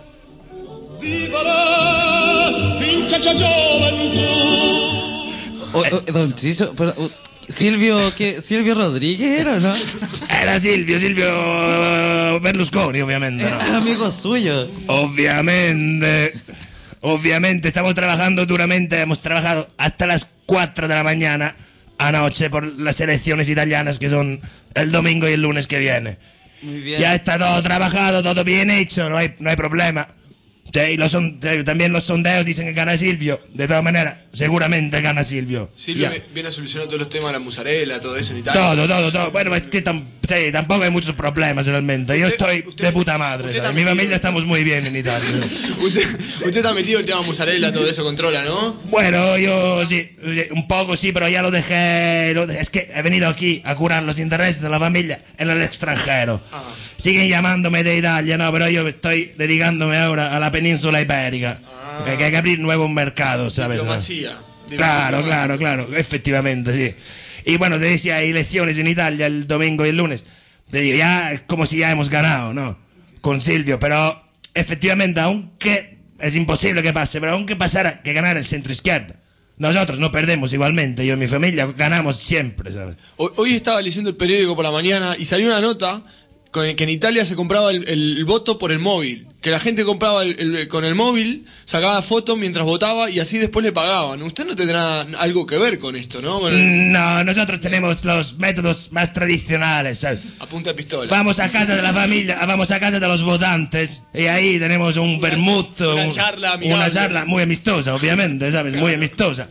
Vivere finché c'è gioventù. O- o- don Chicho, pero, uh, Silvio, ¿qué? ¿Silvio Rodríguez era o no? Era Silvio, Silvio eh, Berlusconi, ovviamente, Es ¿no? amigo suyo. Obviamente, obviamente estamos trabajando duramente, hemos trabajado hasta las cuatro de la mañana anoche por las elecciones italianas que son el domingo y el lunes que viene. Muy bien. Ya está todo trabajado, todo bien hecho, no hay, no hay problema. Sí, y los son, también los sondeos dicen que gana Silvio. De todas maneras, seguramente gana Silvio. Silvio Ya. vi- viene a solucionar todos los temas de la musarela, todo eso en Italia. Todo, todo, todo. Bueno, es que tam- sí, tampoco hay muchos problemas realmente. Yo Usted- estoy usted- de puta madre. usted ¿sabes? está Mi metido- familia estamos muy bien en Italia. usted, usted está metido en el tema musarela, todo eso controla, ¿no? Bueno, yo sí, un poco sí, pero ya lo dejé, lo dejé. Es que he venido aquí a curar los intereses de la familia en el extranjero. Ah. Siguen llamándome de Italia, no, pero yo estoy dedicándome ahora a la península ibérica. Ah. Que, que hay que abrir nuevos mercados, ¿sabes? Diplomacia. Claro, Diplomacia. claro, claro, efectivamente, sí. Y bueno, te decía, hay elecciones en Italia el domingo y el lunes. Te digo, ya es como si ya hemos ganado, ¿no? Con Silvio, pero efectivamente, aunque es imposible que pase, pero aunque pasara que ganara el centro izquierda, nosotros no perdemos igualmente. Yo y mi familia ganamos siempre, ¿sabes? Hoy, hoy estaba leyendo el periódico por la mañana y salió una nota con el que en Italia se compraba el, el voto por el móvil. Que la gente compraba el- el- con el móvil, sacaba fotos mientras votaba y así después le pagaban. Usted no tendrá algo que ver con esto, ¿no? Con el- No, nosotros tenemos los métodos más tradicionales, ¿sabes? a punta de pistola. Vamos a casa de la familia, vamos a casa de los votantes y ahí tenemos un vermut, una un- charla amigable. una charla muy amistosa, obviamente, ¿sabes? Muy amistosa.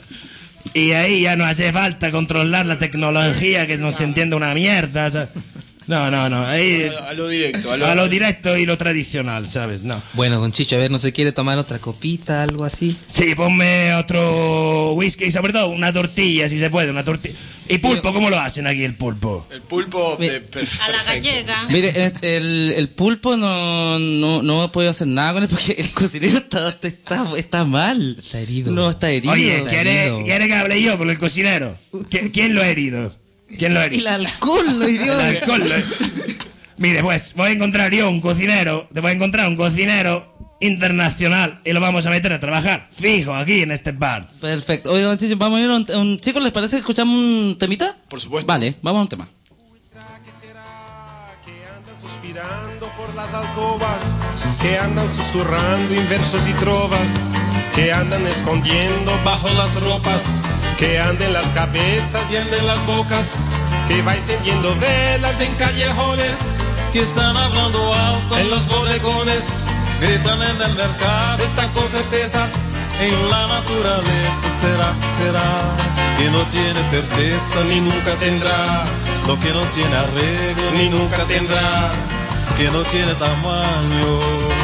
Y ahí ya no hace falta controlar la tecnología que no se entiende una mierda, ¿sabes? No, no, no, ahí A lo, a lo directo. A lo, a lo directo y lo tradicional, ¿sabes? No. Bueno, don Chicho, a ver, ¿no se quiere tomar otra copita, algo así? Sí, ponme otro whisky y sobre todo una tortilla, si se puede, una tortilla. ¿Y pulpo? ¿Cómo lo hacen aquí el pulpo? El pulpo de, Mire, per- A la perfecto. gallega. Mire, el, el, el pulpo no, no, no he podido hacer nada con él porque el cocinero está, está, está mal. Está herido. No, está herido. Oye, Está ¿quiere, herido. ¿quiere que hable yo con el cocinero? ¿Qui- ¿Quién lo ha herido? ¿Quién lo ha herido? El alcohol lo hirió. El alcohol. lo- Mire, pues, voy a encontrar yo un cocinero, te voy a encontrar un cocinero internacional y lo vamos a meter a trabajar, fijo, aquí en este bar. Perfecto. Oye, don Chicho, vamos a ir a un, a un- chicos, ¿les parece que escuchamos un temita? Por supuesto. Vale, vamos a un tema. ¿Qué será que andan suspirando por las alcobas, que andan susurrando en versos y trovas, que andan escondiendo bajo las ropas, que anden las cabezas y anden las bocas, que va encendiendo velas en callejones, que están hablando alto en los bodegones, gritan en el mercado, están con certeza en la naturaleza. Será, será que no tiene certeza ni nunca tendrá, lo que no tiene arreglo ni nunca tendrá, que no tiene tamaño.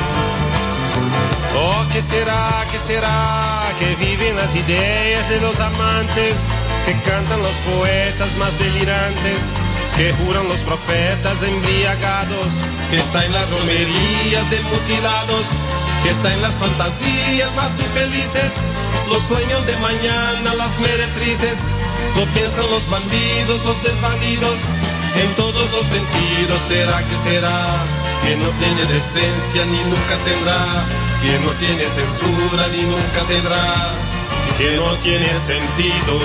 Oh, ¿qué será, qué será? Que viven las ideas de los amantes, que cantan los poetas más delirantes, que juran los profetas embriagados, que está en las romerías de mutilados, que está en las fantasías más infelices, los sueños de mañana, las meretrices, lo piensan los bandidos, los desvalidos, en todos los sentidos. ¿Será que será? Que no tiene decencia ni nunca tendrá, que no tiene censura ni nunca tendrá, que no tiene sentido.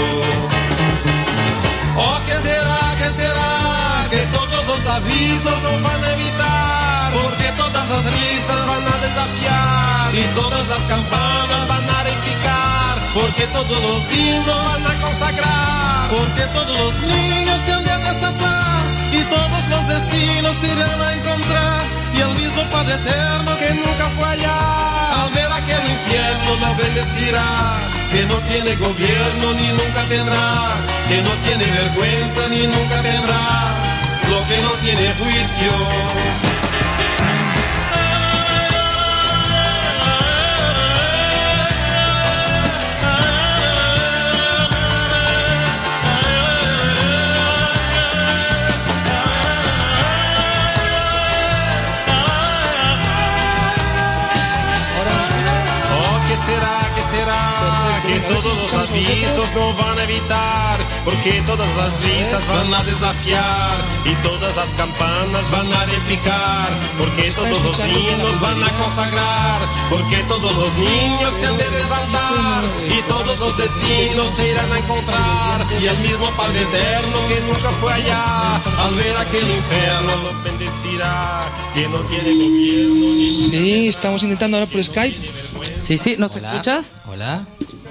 Oh, ¿qué será, qué será? Que todos los avisos nos van a evitar, porque todas las risas van a desafiar y todas las campanas van a repicar, porque todos los himnos van a consagrar, porque todos los niños se han de desatar y todos los destinos se irán a encontrar, y el mismo Padre Eterno que nunca fue allá, al ver aquel infierno lo bendecirá, que no tiene gobierno ni nunca tendrá, que no tiene vergüenza ni nunca tendrá, lo que no tiene juicio. ¿Será, qué será? Que todos los avisos no van a evitar, porque todas las risas van a desafiar y todas las campanas van a repicar, porque todos los himnos van a consagrar, porque todos los niños se han de resaltar y todos los destinos se irán a encontrar, y el mismo Padre Eterno que nunca fue allá, al ver aquel infierno lo bendecirá, que no tiene gobierno ni... Sí, estamos intentando hablar por Skype. Sí, sí, ¿nos Hola. escuchas? Hola.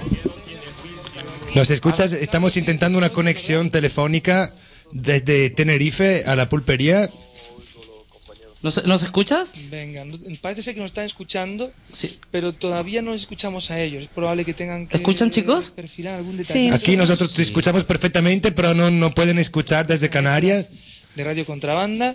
¿Nos escuchas? Estamos intentando una conexión telefónica desde Tenerife a la pulpería. ¿Nos, ¿nos escuchas? Venga, no- parece ser que nos están escuchando, Sí. pero todavía no les escuchamos a ellos. Es probable que tengan que ¿Escuchan, chicos? perfilar algún detalle Sí. Aquí nosotros te escuchamos perfectamente, pero no, no pueden escuchar desde Canarias. de Radio Contrabanda.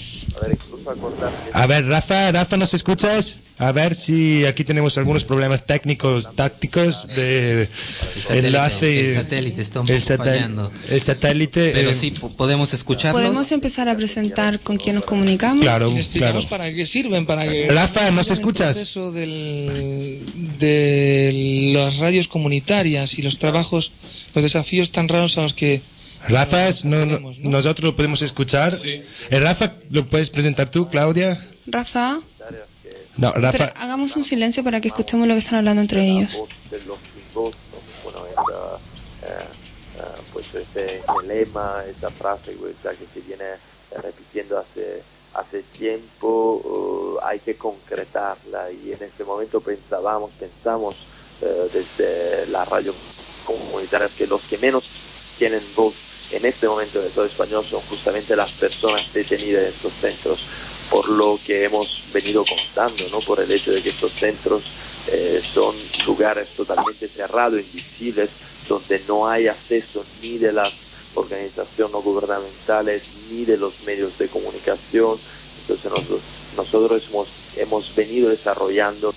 A ver, Rafa, Rafa, ¿nos escuchas? A ver si aquí tenemos algunos problemas técnicos, tácticos de El satélite, enlace. el satélite está un el poco satel- fallando. El satélite. Pero eh, sí, po- podemos escucharlos. ¿Podemos empezar a presentar con quién nos comunicamos? Claro, Y les explicamos claro. para qué sirven, para que... Rafa, ¿nos el escuchas? proceso del, de las radios comunitarias y los trabajos, los desafíos tan raros a los que... Rafa, no, no- podemos, ¿no? nosotros lo podemos escuchar. Eh, Rafa, ¿lo puedes presentar tú, Claudia? Rafa, No, pero Rafa. hagamos un silencio para que escuchemos lo que están hablando entre ellos. de los gringos, ¿no? Bueno, esa, eh, eh, pues ese lema, esa frase esa que se viene repitiendo hace hace tiempo, uh, hay que concretarla, y en este momento pensábamos, pensamos eh, desde la radio comunitaria que los que menos tienen voz en este momento de todo español son justamente las personas detenidas en estos centros, por lo que hemos venido contando, ¿no? Por el hecho de que estos centros eh, son lugares totalmente cerrados, invisibles, donde no hay acceso ni de las organizaciones no gubernamentales ni de los medios de comunicación. Entonces nosotros, nosotros hemos, hemos venido desarrollando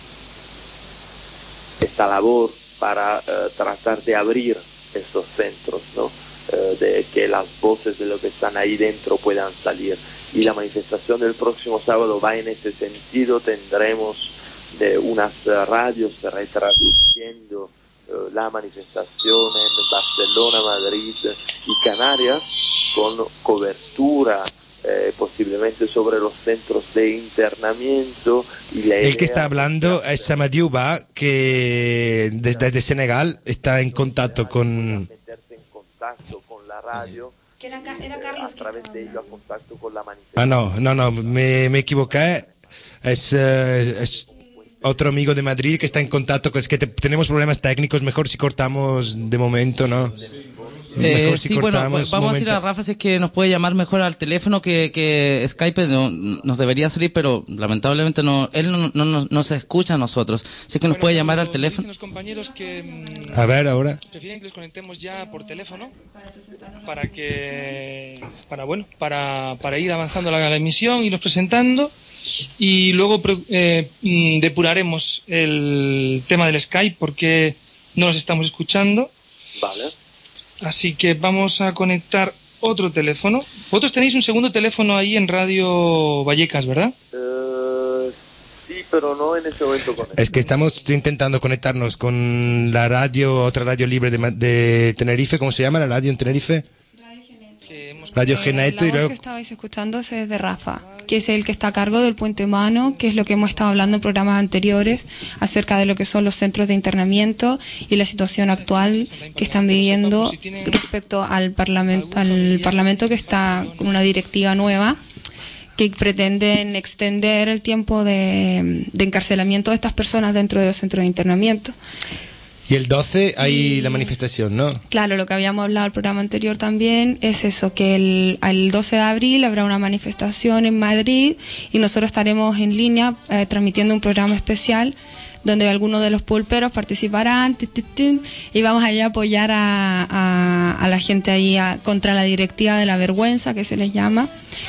esta labor para uh, tratar de abrir estos centros, ¿no? Uh, de que las voces de los que están ahí dentro puedan salir. Y la manifestación del próximo sábado va en ese sentido. Tendremos de unas uh, radios retransmitiendo uh, la manifestación en Barcelona, Madrid y Canarias, con cobertura eh, posiblemente sobre los centros de internamiento. Y la El que idea- está hablando es Samadiuba, que desde, desde Senegal está en contacto con... meterse en contacto con la radio Que era, era Carlos a través de ello a contacto con la Ah, manifestación. no, no, no, me, me equivoqué. Es, eh, es otro amigo de Madrid que está en contacto. Es que te- tenemos problemas técnicos. Mejor si cortamos de momento, ¿no? Eh, Mejor si sí, bueno, cortamos vamos un a decir a momento. Rafa si es que nos puede llamar mejor al teléfono que, que Skype no, nos debería salir, pero lamentablemente no, él no, no, no, no se escucha a nosotros. Así que nos puede llamar al Dicen teléfono. los compañeros que mm, A ver, ahora. prefieren que les conectemos ya por teléfono para que para bueno para, para ir avanzando la, la emisión, irlos presentando y luego pro- eh, mm, depuraremos el tema del Skype porque no los estamos escuchando. Vale. Así que vamos a conectar otro teléfono. Vosotros tenéis un segundo teléfono ahí en Radio Vallecas, ¿verdad? Eh, sí, pero no en ese momento con él. Es que estamos intentando conectarnos con la radio, otra radio libre de, Ma- de Tenerife. ¿Cómo se llama la radio en Tenerife? Radio Geneto. La Y voz luego, que estabais escuchando es de Rafa, que es el que está a cargo del Puente Humano, que es lo que hemos estado hablando en programas anteriores acerca de lo que son los centros de internamiento y la situación actual que están viviendo respecto al parlamento, al parlamento que está con una directiva nueva que pretenden extender el tiempo de, de encarcelamiento de estas personas dentro de los centros de internamiento. y el doce hay la manifestación, ¿no? Claro, lo que habíamos hablado en el programa anterior también es eso, que el, el doce de abril habrá una manifestación en Madrid y nosotros estaremos en línea eh, transmitiendo un programa especial donde algunos de los pulperos participarán ti, ti, ti, y vamos a ir a apoyar a, a, a la gente ahí a- contra la directiva de la vergüenza, que se les llama.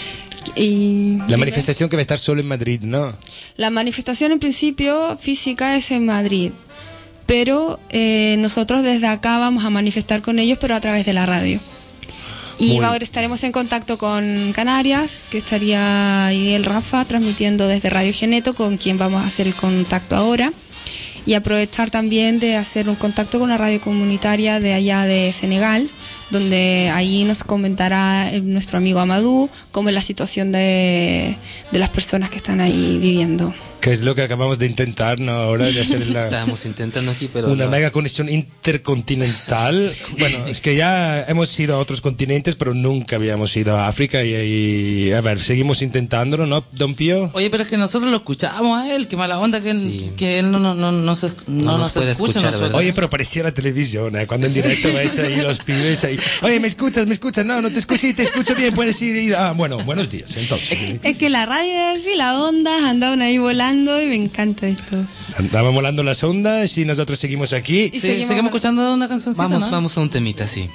Y La manifestación que va a estar solo en Madrid, ¿no? la manifestación en principio física es en Madrid, pero eh, nosotros desde acá vamos a manifestar con ellos, pero a través de la radio. Y Muy- ahora estaremos en contacto con Canarias, que estaría ahí el Rafa transmitiendo desde Radio Geneto, con quien vamos a hacer el contacto ahora. Y aprovechar también de hacer un contacto con la radio comunitaria de allá de Senegal, donde ahí nos comentará eh, nuestro amigo Amadou cómo es la situación de, de las personas que están ahí viviendo. Que es lo que acabamos de intentar, ¿no? Ahora de hacer la, Estábamos intentando aquí, pero una no. mega conexión intercontinental. Bueno, es que ya hemos ido a otros continentes, pero nunca habíamos ido a África y, y a ver, seguimos intentándolo, ¿no, Don Pío? Oye, pero es que nosotros lo escuchamos a él, qué mala onda que, él- que él no, no, no, no, se, no, nos nos puede escucha a escuchar, nosotros. Oye, pero parecía la televisión, ¿eh? Cuando en directo ves ahí los pibes ahí. Oye, ¿me escuchas? ¿Me escuchas? No, no te escucho, sí, te escucho bien, puedes ir. ir. Ah, bueno, buenos días, entonces. Es que la radio es así, las ondas andaban ahí volando y me encanta esto. Andaban volando las ondas y nosotros seguimos aquí. Sí, seguimos, escuchando una cancioncita, Vamos, ¿no? vamos a un temita, sí.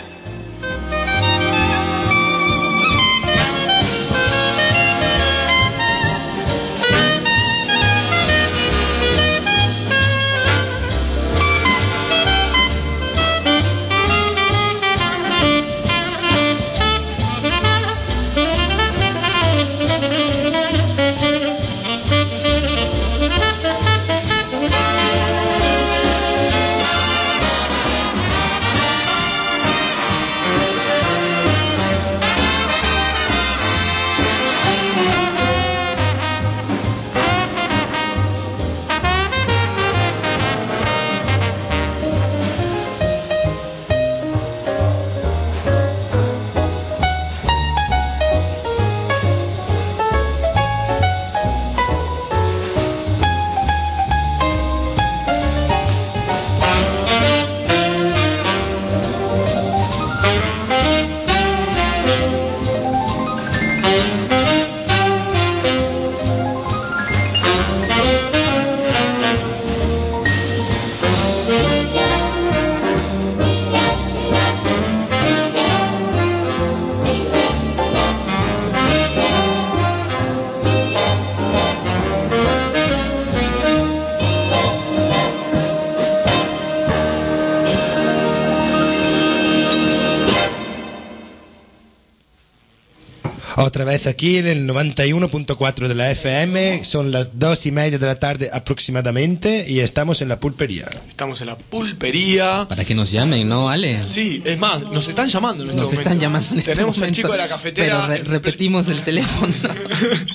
Otra vez aquí en el noventa y uno punto cuatro de la F M, son las dos y media de la tarde aproximadamente y estamos en la pulpería. Estamos en la pulpería. Para que nos llamen, ¿no, Ale? Sí, es más, nos están llamando en este Nos momento. están llamando en este Tenemos momento. al chico de la cafetera. Pero re- repetimos el teléfono.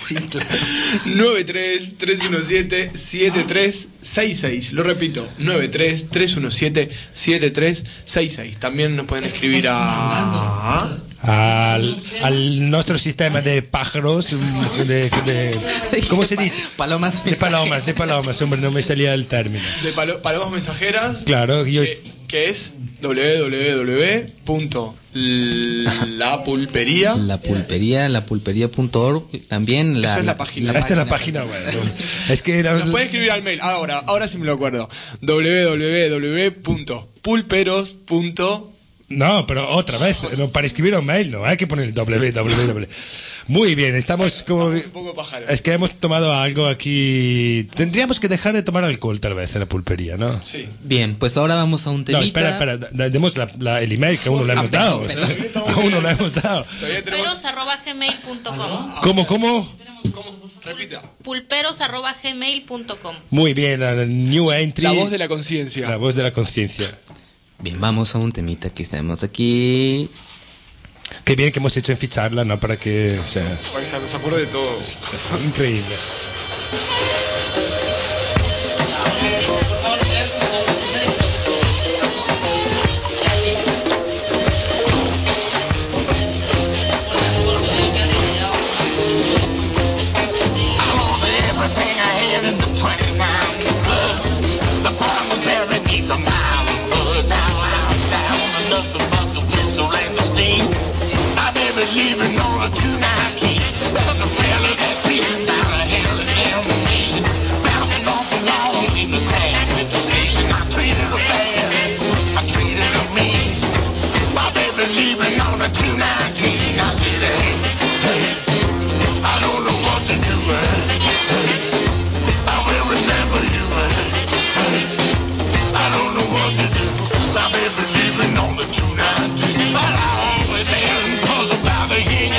Sí, claro. nueve tres tres uno siete siete tres seis seis. Lo repito, nueve tres tres uno siete siete tres seis seis. También nos pueden escribir a... Al, al nuestro sistema de pájaros, de, de- ¿cómo se dice? Palomas De palomas, de palomas, hombre, no me salía el término. De palo- Palomas Mensajeras. Claro, yo... Que, que es doble u doble u doble u punto la pulpería. La pulpería, la pulpería punto org. También la, Esa es la página. Esta es la página web. ¿no? Es que era... Nos pueden escribir al mail. Ahora, ahora sí me lo acuerdo. doble u doble u doble u punto pulperos punto No, pero otra vez, no, para escribir un mail no, hay que poner el doble u doble u doble u. Muy bien, estamos como... un poco pájaros. Es que hemos tomado algo aquí... Tendríamos que dejar de tomar alcohol tal vez en la pulpería, ¿no? Sí. Bien, pues ahora vamos a un No, temita. espera, espera, da- demos la- la- el email que a uno le hemos dado. o sea, a uno le hemos dado. Pulperos arroba gmail punto com. ¿Cómo, cómo? Repita. Pulperos arroba gmail punto com. Muy bien, a New Entry. La voz de la conciencia. La voz de la conciencia. Bien, vamos a un temita que estamos aquí. Qué bien que hemos hecho en ficharla, ¿no? Para que... O sea, Para que se nos acuerde de todo. increíble. Everything I had in the twenty-nine flood. The bomb was buried beneath a mile of blood. Now I'm down to nothing but the whistle and the steam. I may be leaving on a two nineteen. There's a fella that preaching down a hell of damnation. Bouncing off the walls in the Grand Central Station. I treated her bad. I treated her mean. My baby leaving on a two nineteen. I said, hey, hey, I don't know what to do. I will remember you. I don't know what to do. My baby leaving on the two nineteen. But I always been puzzled by the yin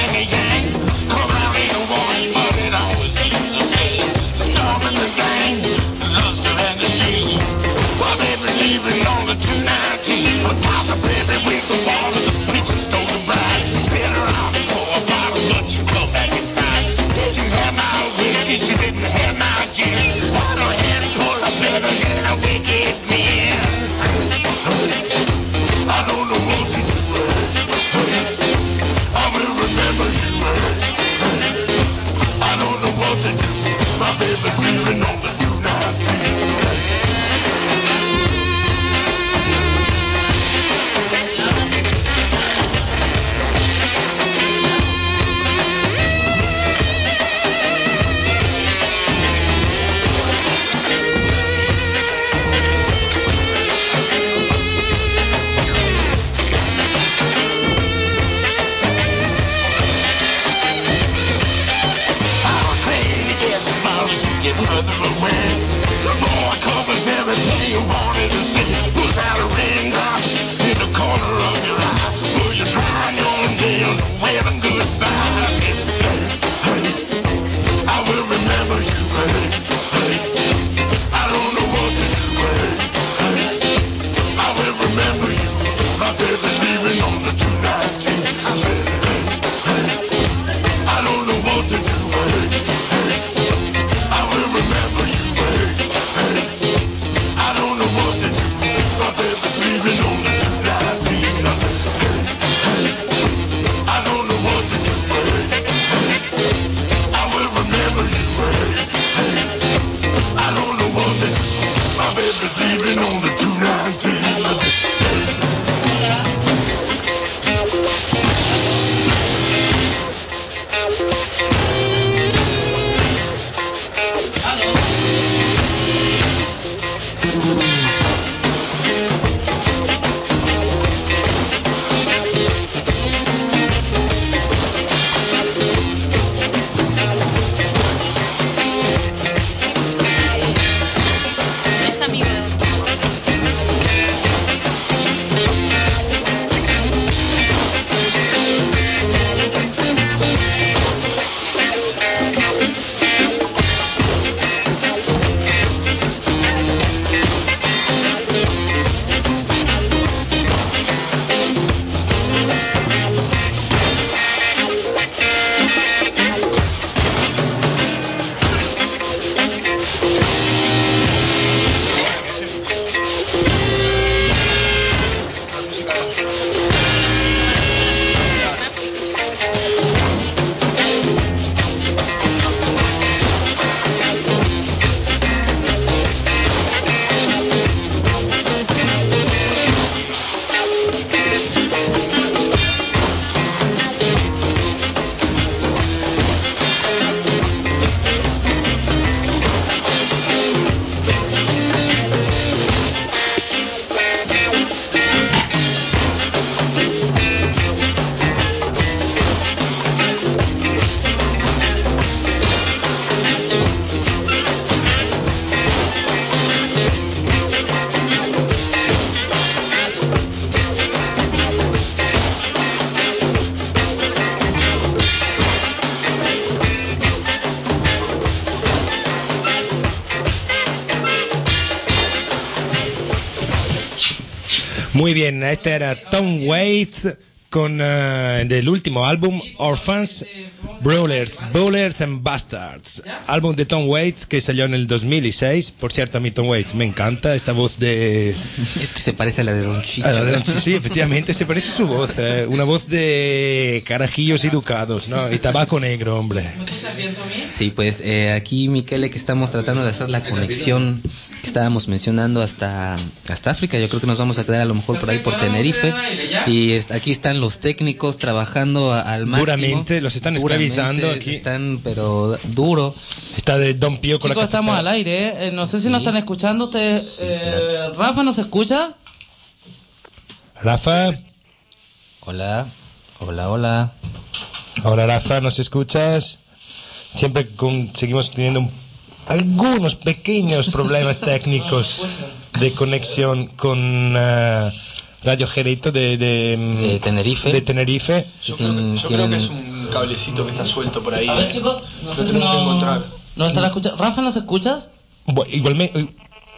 Muy bien, este era Tom Waits con uh, del último álbum Orphans, Brawlers, Bowlers and Bastards, álbum de Tom Waits que salió en el dos mil seis. Por cierto, a mí Tom Waits me encanta esta voz de... Es que se parece a la de Don Chicho. A la de Don Chicho, sí, efectivamente, se parece su voz, eh, una voz de carajillos educados, ¿no? Y tabaco negro, hombre. Sí, pues eh, aquí, Miquele, que estamos tratando de hacer la conexión que estábamos mencionando hasta, hasta África. Yo creo que nos vamos a quedar a lo mejor por ahí por Tenerife. Y est- aquí están los técnicos trabajando a- al máximo. Puramente, los están esclavizando aquí. Están, pero duro. Está de Don Pío con Chicos, la estamos al aire, ¿eh? No sé si nos están escuchando ustedes. Eh, Rafa, ¿nos escucha? Rafa. Hola, hola, hola. Hola, Rafa, ¿nos escuchas? Siempre con, seguimos teniendo un, algunos pequeños problemas técnicos de conexión con uh, Radio Jerito de, de, de Tenerife. De Tenerife. Yo, creo, yo creo que es un cablecito que está suelto por ahí. A ver, chicos, no Lo sé si tenemos que no, encontrar. no están escuchando. Rafa, ¿nos escuchas? Bueno, igualmente.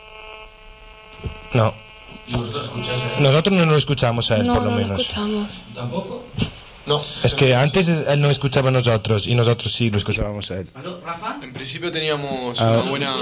No. ¿Y vosotros escucháis? Nosotros no lo escuchamos a él, No, por lo no lo menos. escuchamos. ¿Tampoco? No. Es que antes él no escuchaba a nosotros y nosotros sí lo escuchábamos a él. ¿Aló, Rafa? En principio teníamos Ah. una buena...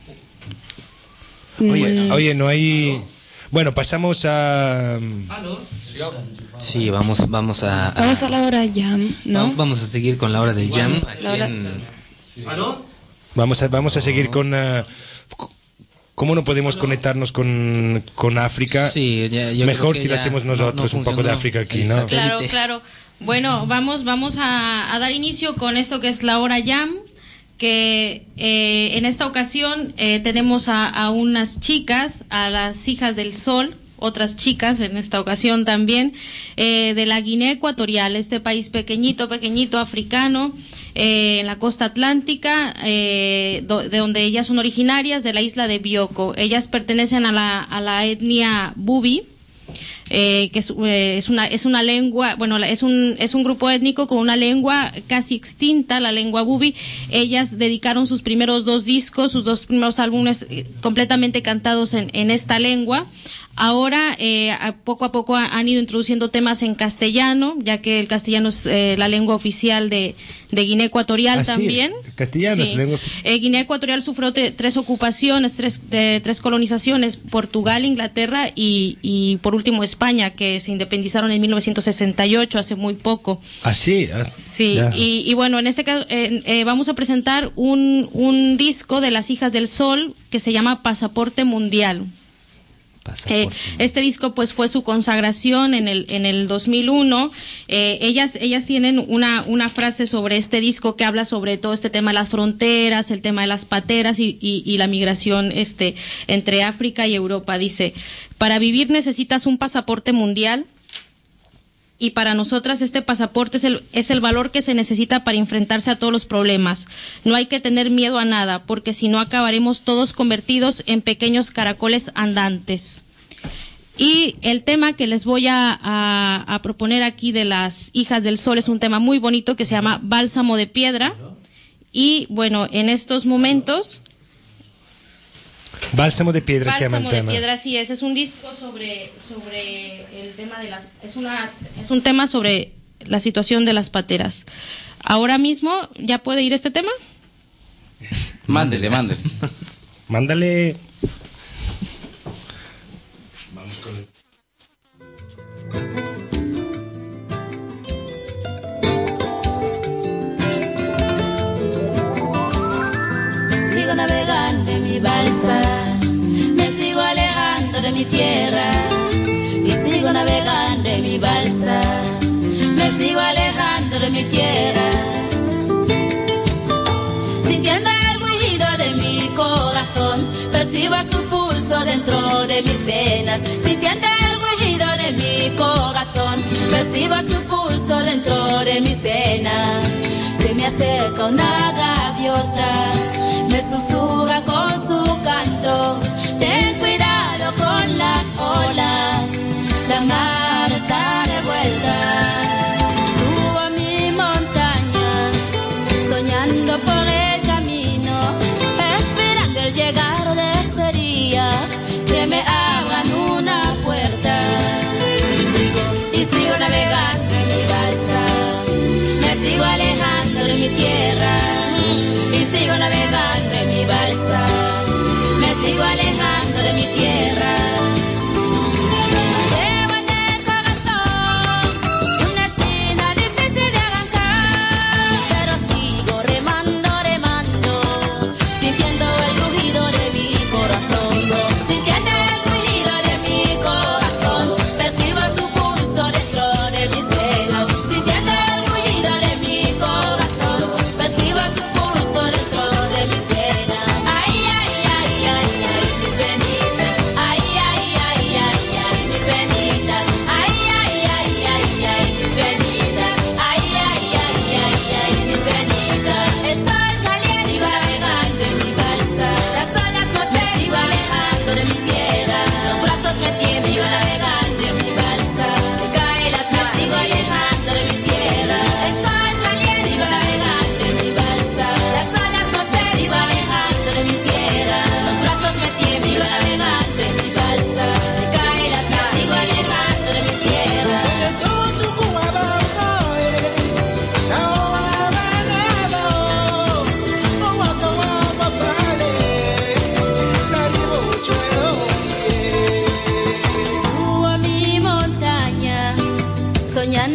Oye, oye, no hay... Bueno, pasamos a... ¿Aló? Sí, vamos, vamos a, a- Vamos a la hora jam, ¿no? va- vamos a seguir con la hora del jam. Aquí La hora- en- ¿Aló? Vamos a, vamos a seguir con... uh, ¿Cómo no podemos conectarnos con, con África? Sí, ya- yo Mejor creo que si lo ya hacemos no- nosotros, no un poco de funcionó África aquí, el ¿no? satélite. Claro, claro. Bueno, vamos, vamos a, a dar inicio con esto que es la hora jam, que eh, en esta ocasión eh, tenemos a, a unas chicas, a las hijas del sol, otras chicas en esta ocasión también, eh, de la Guinea Ecuatorial, este país pequeñito, pequeñito, africano, eh, en la costa atlántica, eh, do- de donde ellas son originarias, de la isla de Bioko. Ellas pertenecen a la, a la etnia Bubi. Eh, que es, eh, es una es una lengua, bueno, la- es un es un grupo étnico con una lengua casi extinta, la lengua Bubi. Ellas dedicaron sus primeros dos discos, sus dos primeros álbumes eh, completamente cantados en, en esta lengua. Ahora, eh, a- poco a poco ha- han ido introduciendo temas en castellano, ya que el castellano es eh, la lengua oficial de, de Guinea Ecuatorial Ah, sí, también. el castellano es Sí. lengua- Eh, Guinea Ecuatorial sufrió te- tres ocupaciones, tres, de- tres colonizaciones, Portugal, Inglaterra y, y por último España, que se independizaron en mil novecientos sesenta y ocho, hace muy poco. Ah, sí. ah, Sí, ya. y, y bueno, en este caso eh, eh, vamos a presentar un, un disco de las Hijas del Sol que se llama Pasaporte Mundial. Eh, este disco pues fue su consagración en el en el dos mil uno. Eh, ellas ellas tienen una una frase sobre este disco que habla sobre todo este tema de las fronteras, el tema de las pateras y, y, y la migración este entre África y Europa. Dice: para vivir necesitas un pasaporte mundial. Y para nosotras este pasaporte es el, es el valor que se necesita para enfrentarse a todos los problemas. No hay que tener miedo a nada, porque si no acabaremos todos convertidos en pequeños caracoles andantes. Y el tema que les voy a, a, a proponer aquí de las Hijas del Sol es un tema muy bonito que se llama Bálsamo de Piedra. Y bueno, en estos momentos... Bálsamo de Piedra se llama el Bálsamo de tema. Piedra, sí es. Es un disco sobre, sobre el tema de las... Es, una, es un tema sobre la situación de las pateras. Ahora mismo, ¿ya puede ir este tema? Mándele, mándele. Mándale. Vamos con el... Sigo navegando en mi balsa, me sigo alejando de mi tierra. Y sigo navegando en mi balsa, me sigo alejando de mi tierra. Sintiendo el ruido de mi corazón, percibo su pulso dentro de mis venas. Sintiendo el ruido de mi corazón, percibo su pulso dentro de mis venas. Se me acerca una gaviota, me susurra con su canto: ten cuidado con las olas, la mar está revuelta. Subo a mi montaña, soñando por el camino, esperando el llegar de ese día, que me abran una puerta.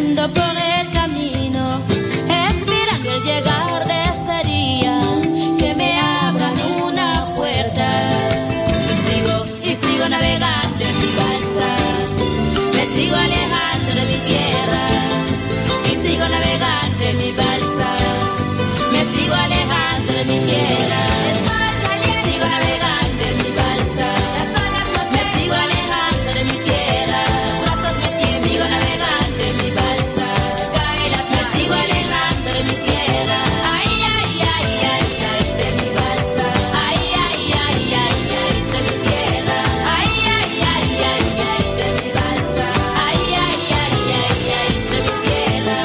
caminando por el camino, esperando el llegar de ese día, que me abran una puerta. Y sigo, y sigo navegando en mi balsa, me sigo alejando de mi tierra, y sigo navegando en mi balsa, me sigo alejando de mi tierra, y sigo navegando en mi balsa, me sigo alejando de mi tierra, y sigo navegando en mi balsa, me sigo alejando de mi tierra, ay, ay, ay, ay, ay, de mi balsa, ay, ay, ay, ay, ay, de mi tierra, ay, ay, ay, ay, ay, de mi balsa, ay, ay, ay, ay, ay, de mi tierra.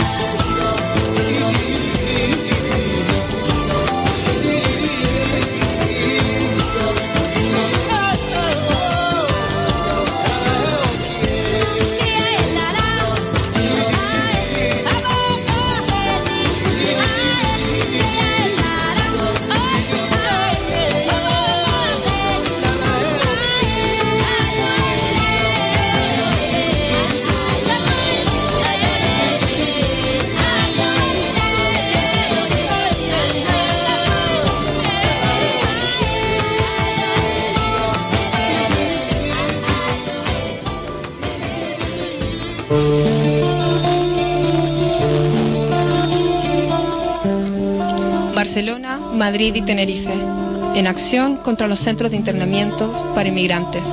Barcelona, Madrid y Tenerife, en acción contra los centros de internamientos para inmigrantes.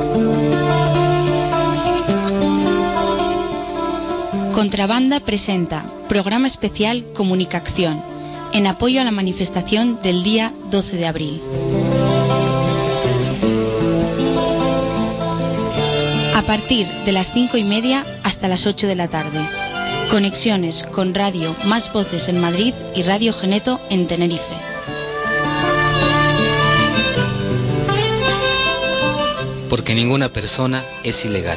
Contrabanda presenta programa especial Comunicación, en apoyo a la manifestación del día doce de abril. A partir de las cinco y media hasta las ocho de la tarde. Conexiones con Radio Más Voces en Madrid y Radio Geneto en Tenerife. Porque ninguna persona es ilegal.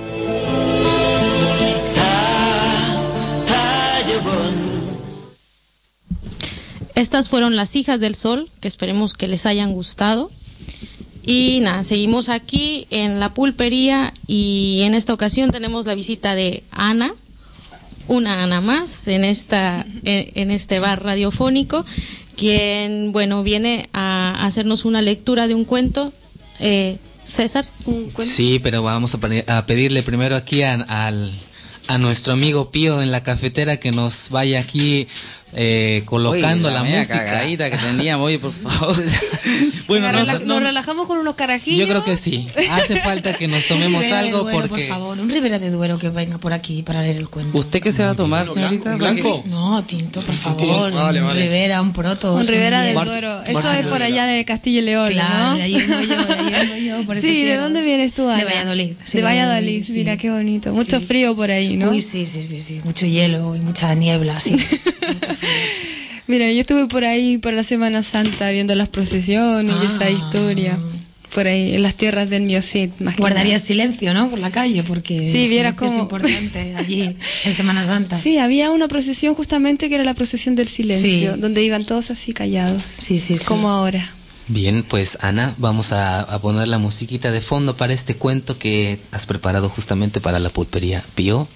Estas fueron Las Hijas del Sol, que esperemos que les hayan gustado. Y nada, seguimos aquí en la pulpería y en esta ocasión tenemos la visita de Ana, una Ana más en esta en, en este bar radiofónico, quien, bueno, viene a hacernos una lectura de un cuento. Eh, César, ¿un cuento? Sí, pero vamos a, pe- a pedirle primero aquí a, al, a nuestro amigo Pío en la cafetera que nos vaya aquí eh, colocando Oye, la la media música cagadita que teníamos hoy, por favor. Bueno, nos, no, rela- no- nos relajamos con unos carajillos. yo creo que sí. Hace falta que nos tomemos Ribera de algo Duero, porque... por favor, un Ribera de Duero que venga por aquí para leer el cuento. ¿Usted qué se va a tomar, señorita? ¿Un blanco? No, tinto, por favor. tinto. Vale, un vale. Ribera, un poroto. Un Ribera del Martín. Duero. Eso es por allá de Castilla y León, Claro, ¿no? de ahí vengo yo, de ahí vengo yo. Por eso Sí, ¿de quiero. dónde vienes tú, Ana? De Valladolid. sí, de Valladolid, sí. mira qué bonito. Mucho Sí. frío por ahí, ¿no? Uy, sí, sí, sí, sí. Mucho hielo y mucha niebla, sí. Mira, yo estuve por ahí por la Semana Santa viendo las procesiones y esa historia. Por ahí, en las tierras del Miocid, más que Guardarías nada. silencio, ¿no? Por la calle, porque Sí, el vieras silencio es cómo- importante allí en Semana Santa. Sí, había una procesión justamente que era la procesión del silencio, Sí. donde iban todos así callados. Sí, sí, sí. Como ahora. Bien, pues Ana, vamos a, a poner la musiquita de fondo para este cuento que has preparado justamente para la pulpería. Pío.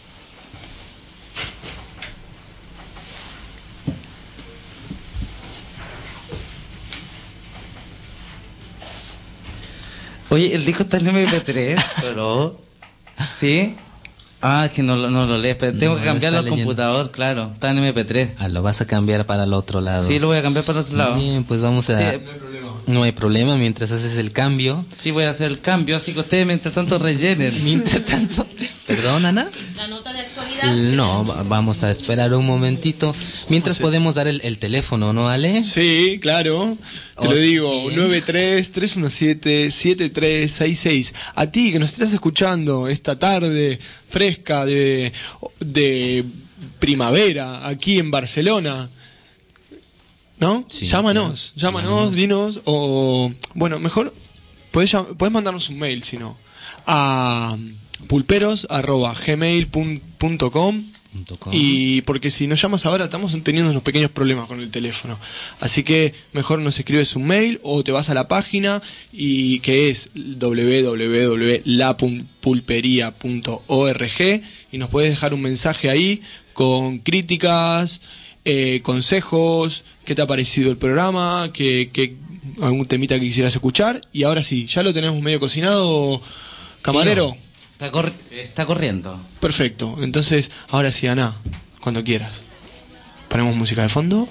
Oye, el disco está en eme pe tres, pero... ¿Sí? Ah, es que no, lo- no lo lees, pero tengo No, que no cambiarlo al está leyendo. computador, claro. Está en eme pe tres. Ah, lo vas a cambiar para el otro lado. Sí, lo voy a cambiar para el otro lado. Bien, pues vamos a... Sí. No hay problema mientras haces el cambio. Sí, voy a hacer el cambio, así que ustedes mientras tanto rellenen. Mientras tanto... ¿Perdón, Ana? La nota de actualidad. No, va- vamos a esperar un momentito. Mientras Sí. podemos dar el, el teléfono, ¿no, Ale? Sí, claro. Te Oh, lo digo, bien. nueve tres, tres uno siete, siete tres seis seis. A ti que nos estás escuchando esta tarde fresca de, de primavera aquí en Barcelona, ¿no? Sí, llámanos, claro. llámanos, dinos, o bueno, mejor puedes, puedes mandarnos un mail, si no, a pulperos arroba gmail punto com Y porque si nos llamas ahora estamos teniendo unos pequeños problemas con el teléfono. Así que mejor nos escribes un mail o te vas a la página y que es doble u doble u doble u punto la pulpería punto org y nos puedes dejar un mensaje ahí con críticas, eh, consejos, qué te ha parecido el programa, qué, qué, algún temita que quisieras escuchar. Y ahora sí, ya lo tenemos medio cocinado, camarero. Está, cor está corriendo. Perfecto. Entonces, ahora sí, Ana, cuando quieras. Ponemos música de fondo.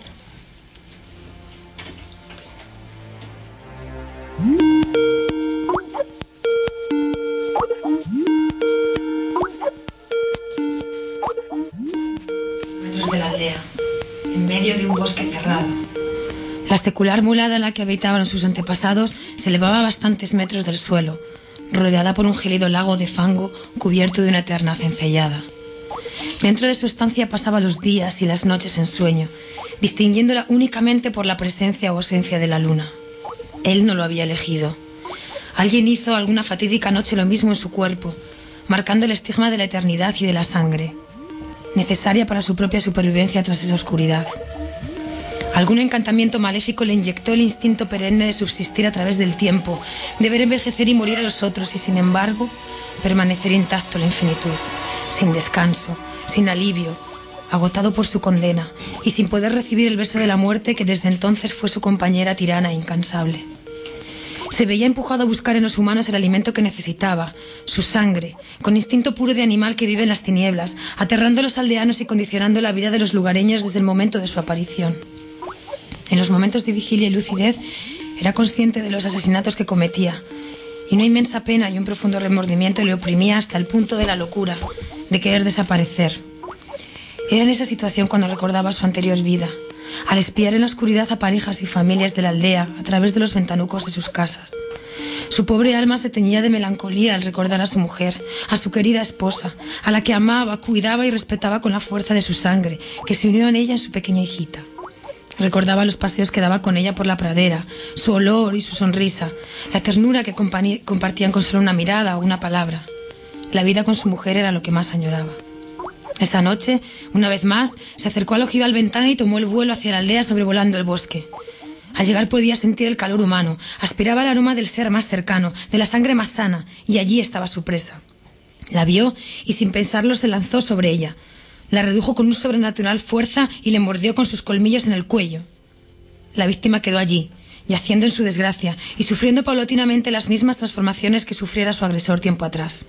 Metros de la aldea, en medio de un bosque cerrado. La secular mulada en la que habitaban sus antepasados se elevaba a bastantes metros del suelo, rodeada por un gélido lago de fango cubierto de una eterna cencellada. Dentro de su estancia pasaba los días y las noches en sueño, distinguiéndola únicamente por la presencia o ausencia de la luna. Él no lo había elegido. Alguien hizo alguna fatídica noche lo mismo en su cuerpo, marcando el estigma de la eternidad y de la sangre, necesaria para su propia supervivencia tras esa oscuridad. Algún encantamiento maléfico le inyectó el instinto perenne de subsistir a través del tiempo, de ver envejecer y morir a los otros y, sin embargo, permanecer intacto en la infinitud, sin descanso, sin alivio, agotado por su condena y sin poder recibir el beso de la muerte que desde entonces fue su compañera tirana e incansable. Se veía empujado a buscar en los humanos el alimento que necesitaba, su sangre, con instinto puro de animal que vive en las tinieblas, aterrando a los aldeanos y condicionando la vida de los lugareños desde el momento de su aparición. En los momentos de vigilia y lucidez era consciente de los asesinatos que cometía, y una inmensa pena y un profundo remordimiento le oprimía hasta el punto de la locura, de querer desaparecer. Era en esa situación cuando recordaba su anterior vida, al espiar en la oscuridad a parejas y familias de la aldea a través de los ventanucos de sus casas. Su pobre alma se teñía de melancolía al recordar a su mujer, a su querida esposa, a la que amaba, cuidaba y respetaba con la fuerza de su sangre, que se unió en ella en su pequeña hijita. Recordaba los paseos que daba con ella por la pradera, su olor y su sonrisa, la ternura que compartían con solo una mirada o una palabra. La vida con su mujer era lo que más añoraba. Esa noche, una vez más, se acercó al ojival ventana y tomó el vuelo hacia la aldea sobrevolando el bosque. Al llegar podía sentir el calor humano, aspiraba el aroma del ser más cercano, de la sangre más sana, y allí estaba su presa. La vio y sin pensarlo se lanzó sobre ella. La redujo con un sobrenatural fuerza y le mordió con sus colmillos en el cuello. La víctima quedó allí, yaciendo en su desgracia y sufriendo paulatinamente las mismas transformaciones que sufriera su agresor tiempo atrás.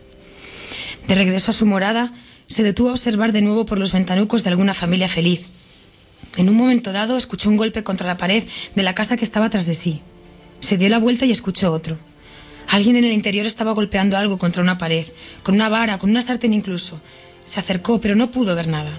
De regreso a su morada, se detuvo a observar de nuevo por los ventanucos de alguna familia feliz. En un momento dado escuchó un golpe contra la pared de la casa que estaba tras de sí. Se dio la vuelta y escuchó otro. Alguien en el interior estaba golpeando algo contra una pared, con una vara, con una sartén incluso. Se acercó, pero no pudo ver nada.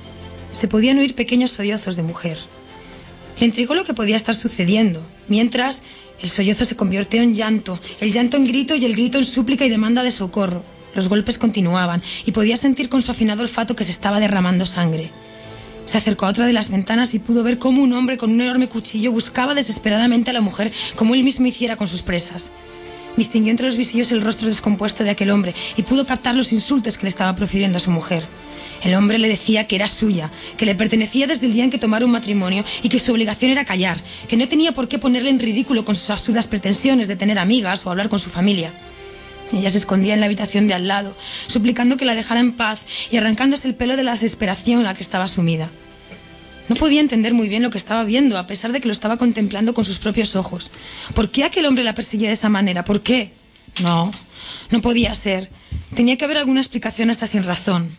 Se podían oír pequeños sollozos de mujer. Le intrigó lo que podía estar sucediendo, mientras el sollozo se convirtió en llanto, el llanto en grito y el grito en súplica y demanda de socorro. Los golpes continuaban y podía sentir con su afinado olfato que se estaba derramando sangre. Se acercó a otra de las ventanas y pudo ver cómo un hombre con un enorme cuchillo buscaba desesperadamente a la mujer como él mismo hiciera con sus presas. Distinguió entre los visillos el rostro descompuesto de aquel hombre y pudo captar los insultos que le estaba profiriendo a su mujer. El hombre le decía que era suya, que le pertenecía desde el día en que tomara un matrimonio y que su obligación era callar, que no tenía por qué ponerle en ridículo con sus absurdas pretensiones de tener amigas o hablar con su familia. Ella se escondía en la habitación de al lado, suplicando que la dejara en paz y arrancándose el pelo de la desesperación en la que estaba sumida. No podía entender muy bien lo que estaba viendo, a pesar de que lo estaba contemplando con sus propios ojos. ¿Por qué aquel hombre la perseguía de esa manera? ¿Por qué? No, no podía ser. Tenía que haber alguna explicación hasta sin razón.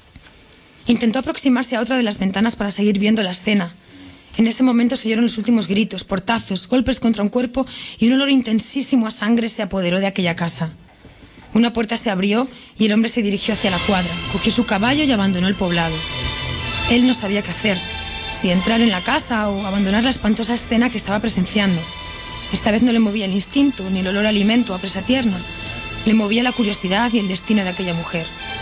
Intentó aproximarse a otra de las ventanas para seguir viendo la escena. En ese momento se oyeron los últimos gritos, portazos, golpes contra un cuerpo y un olor intensísimo a sangre se apoderó de aquella casa. Una puerta se abrió y el hombre se dirigió hacia la cuadra, cogió su caballo y abandonó el poblado. Él no sabía qué hacer, si entrar en la casa o abandonar la espantosa escena que estaba presenciando. Esta vez no le movía el instinto, ni el olor a alimento o a presa tierna. Le movía la curiosidad y el destino de aquella mujer.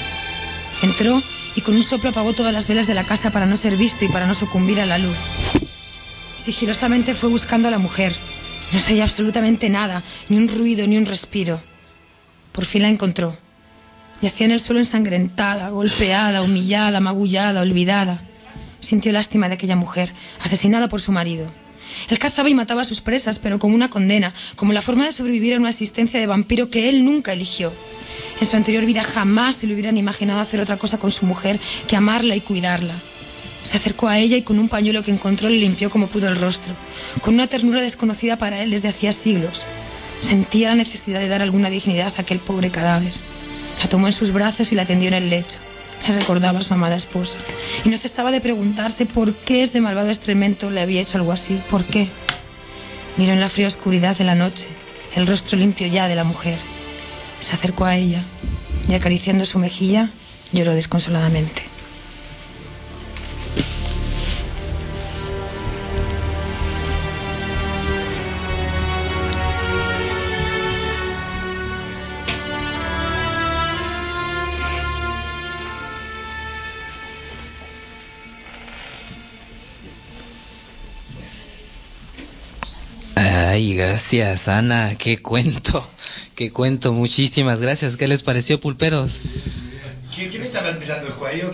Entró y con un soplo apagó todas las velas de la casa para no ser visto y para no sucumbir a la luz. Sigilosamente fue buscando a la mujer. No se oía absolutamente nada, ni un ruido, ni un respiro. Por fin la encontró. Yacía en el suelo ensangrentada, golpeada, humillada, magullada, olvidada. Sintió lástima de aquella mujer, asesinada por su marido. Él cazaba y mataba a sus presas, pero como una condena, como la forma de sobrevivir a una existencia de vampiro que él nunca eligió. En su anterior vida jamás se le hubieran imaginado hacer otra cosa con su mujer que amarla y cuidarla. Se acercó a ella y con un pañuelo que encontró le limpió como pudo el rostro, con una ternura desconocida para él desde hacía siglos. Sentía la necesidad de dar alguna dignidad a aquel pobre cadáver. La tomó en sus brazos y la tendió en el lecho. Le recordaba a su amada esposa. Y no cesaba de preguntarse por qué ese malvado excremento le había hecho algo así. ¿Por qué? Miró en la fría oscuridad de la noche el rostro limpio ya de la mujer. Se acercó a ella y acariciando su mejilla lloró desconsoladamente. Ay, gracias, Ana. Qué cuento, qué cuento. Muchísimas gracias. ¿Qué les pareció, pulperos? ¿Quién, quién estaba pisando el cuello?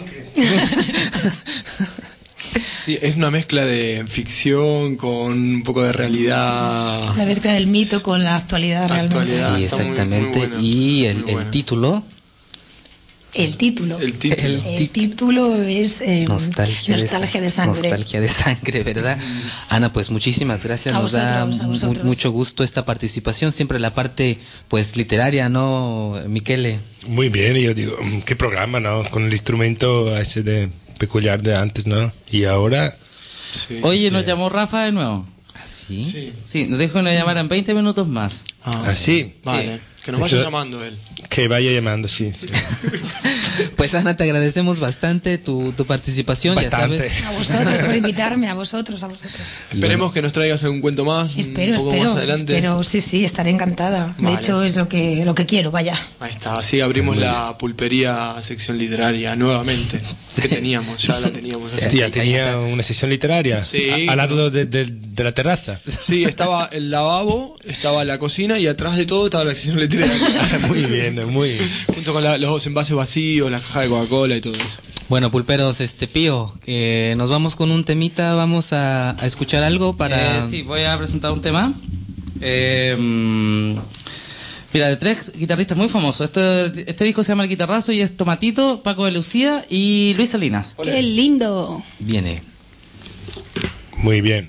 Sí, es una mezcla de ficción con un poco de realidad. La mezcla del mito con la actualidad, realmente. Sí, exactamente. Muy, muy buena, y el, el título... El título. El título. El, el título es eh, Nostalgia, Nostalgia de, de Sangre. Nostalgia de Sangre, ¿verdad? Ana, pues muchísimas gracias. A Nos vosotros, da a vosotros. mu mucho gusto esta participación. Siempre la parte, pues, literaria, ¿no, Michele? Muy bien, yo digo, qué programa, ¿no? Con el instrumento ese de peculiar de antes, ¿no? Y ahora... Sí, Oye, nos llamó Rafa de nuevo. ¿Ah, sí? Sí, sí nos dijo que nos llamaran veinte minutos más. Ah, ¿Ah sí? Vale. Sí. Que nos vaya Esto, llamando él. Que vaya llamando, sí. sí. Pues Ana, te agradecemos bastante tu, tu participación. Bastante. Ya sabes. A vosotros por invitarme, a vosotros, a vosotros. Esperemos bueno. que nos traigas algún cuento más. Espero, un poco espero, más adelante. espero, sí, sí, estaré encantada. Vale. De hecho, es lo que, lo que quiero, vaya. Ahí está, así abrimos la pulpería sección literaria nuevamente. Sí. Que teníamos, ya la teníamos. Así. Ya tenía una sección literaria. Sí. Al lado de, de, de la terraza. Sí, estaba el lavabo, estaba la cocina y atrás de todo estaba la sección literaria. Muy bien, muy bien. Junto con la, los envases vacíos, la caja de Coca-Cola y todo eso. Bueno, pulperos, este Pío, eh, nos vamos con un temita, vamos a, a escuchar algo para... Eh, sí, voy a presentar un tema. Eh, mira, de tres guitarristas muy famosos. Este, este disco se llama El Guitarrazo y es Tomatito, Paco de Lucía y Luis Salinas. ¡Qué lindo! Viene. Muy bien.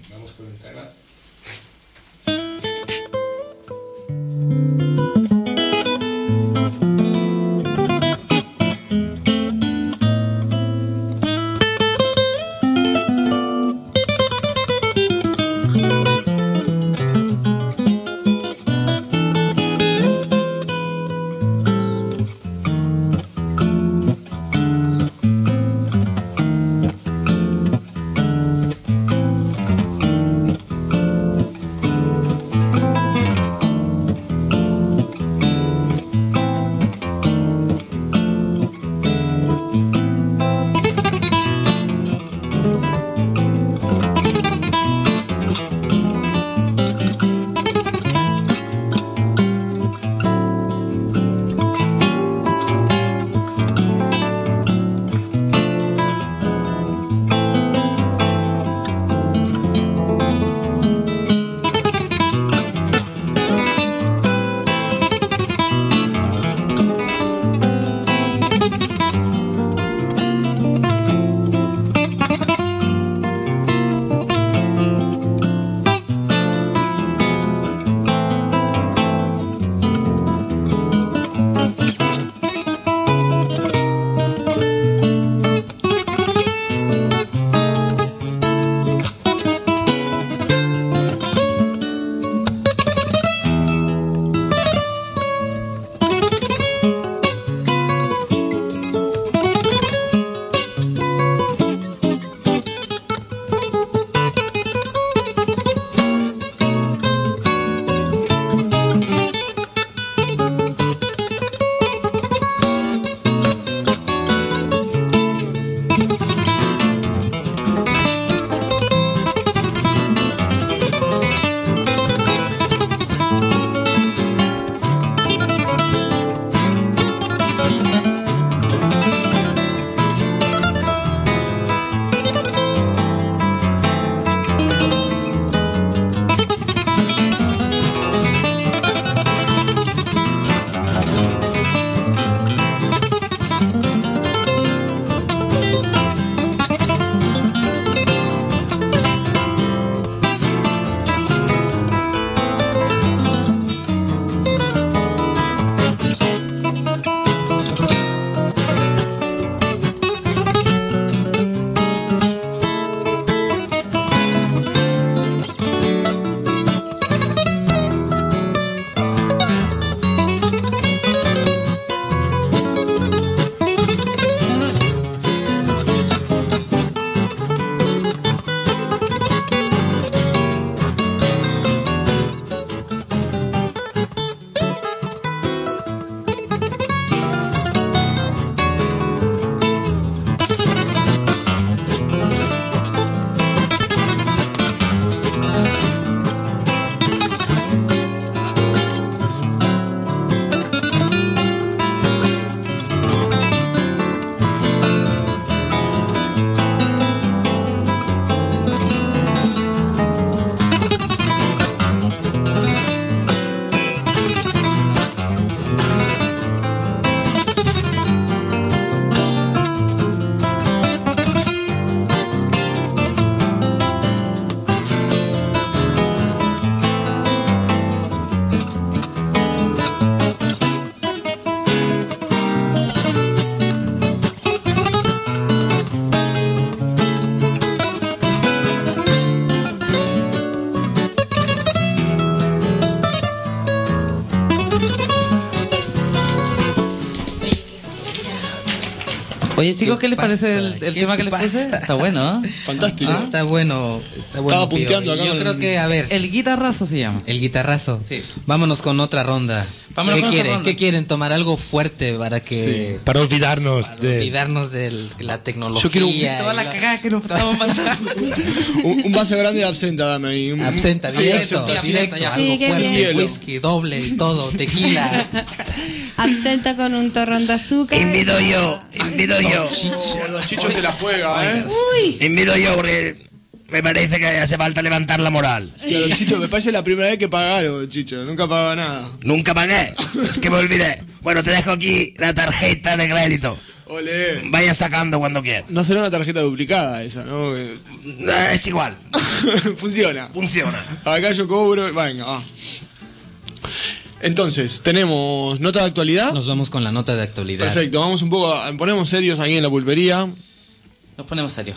Oye, chicos, ¿qué les pasa? parece el, el ¿Qué tema que les pasa? puse? Está bueno, ¿eh? Fantástico. Ah, Está bueno, está bueno. Estaba punteando Pío. acá Yo con creo el- que, a ver, El guitarrazo se llama. el guitarrazo. Sí. Vámonos con otra ronda. Vámonos ¿Qué con otra quieren? ronda. ¿Qué quieren? ¿Tomar algo fuerte para que Sí. Para olvidarnos para de... olvidarnos de la tecnología? Yo quiero un- y Toda la la- cagada que nos estamos mandando. Un, un vaso grande de absenta, dame ahí. Un- Absenta, Sí, directo, absenta, sí. directo, ya. algo Sí, qué fuerte, bien. whisky, doble y todo, tequila. Absenta con un torrón de azúcar. Invito yo, invito yo. Oh, Don Chicho se la juega, ¿eh? Uy, Invito yo porque me parece que hace falta levantar la moral. Hostia, Don Chicho, me parece la primera vez que paga algo, Chicho. Nunca paga nada. Nunca pagué, es que me olvidé. Bueno, te dejo aquí la tarjeta de crédito. Ole. Vaya sacando cuando quieras. No será una tarjeta duplicada esa, ¿no? Eh, Es igual, Funciona. funciona. Acá yo cobro. Venga, va. Entonces, tenemos nota de actualidad. Nos vamos con la nota de actualidad. Perfecto, vamos un poco, a- ponemos serios aquí en la pulpería. Nos ponemos serios.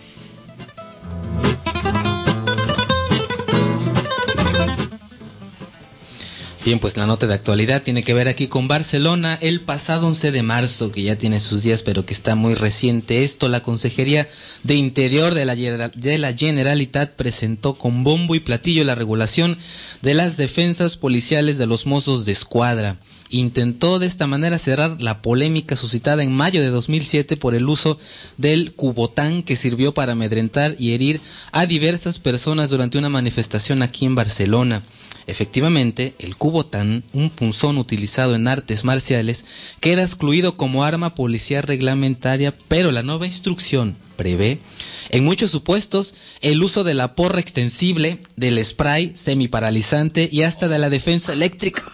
Bien, pues la nota de actualidad tiene que ver aquí con Barcelona. El pasado once de marzo, que ya tiene sus días, pero que está muy reciente esto, la Consejería de Interior de la, Genera- de la Generalitat presentó con bombo y platillo la regulación de las defensas policiales de los mozos de escuadra. Intentó de esta manera cerrar la polémica suscitada en mayo de dos mil siete por el uso del cubotán, que sirvió para amedrentar y herir a diversas personas durante una manifestación aquí en Barcelona. Efectivamente, el cubotán, un punzón utilizado en artes marciales, queda excluido como arma policial reglamentaria, pero la nueva instrucción prevé, en muchos supuestos, el uso de la porra extensible, del spray semiparalizante y hasta de la defensa eléctrica.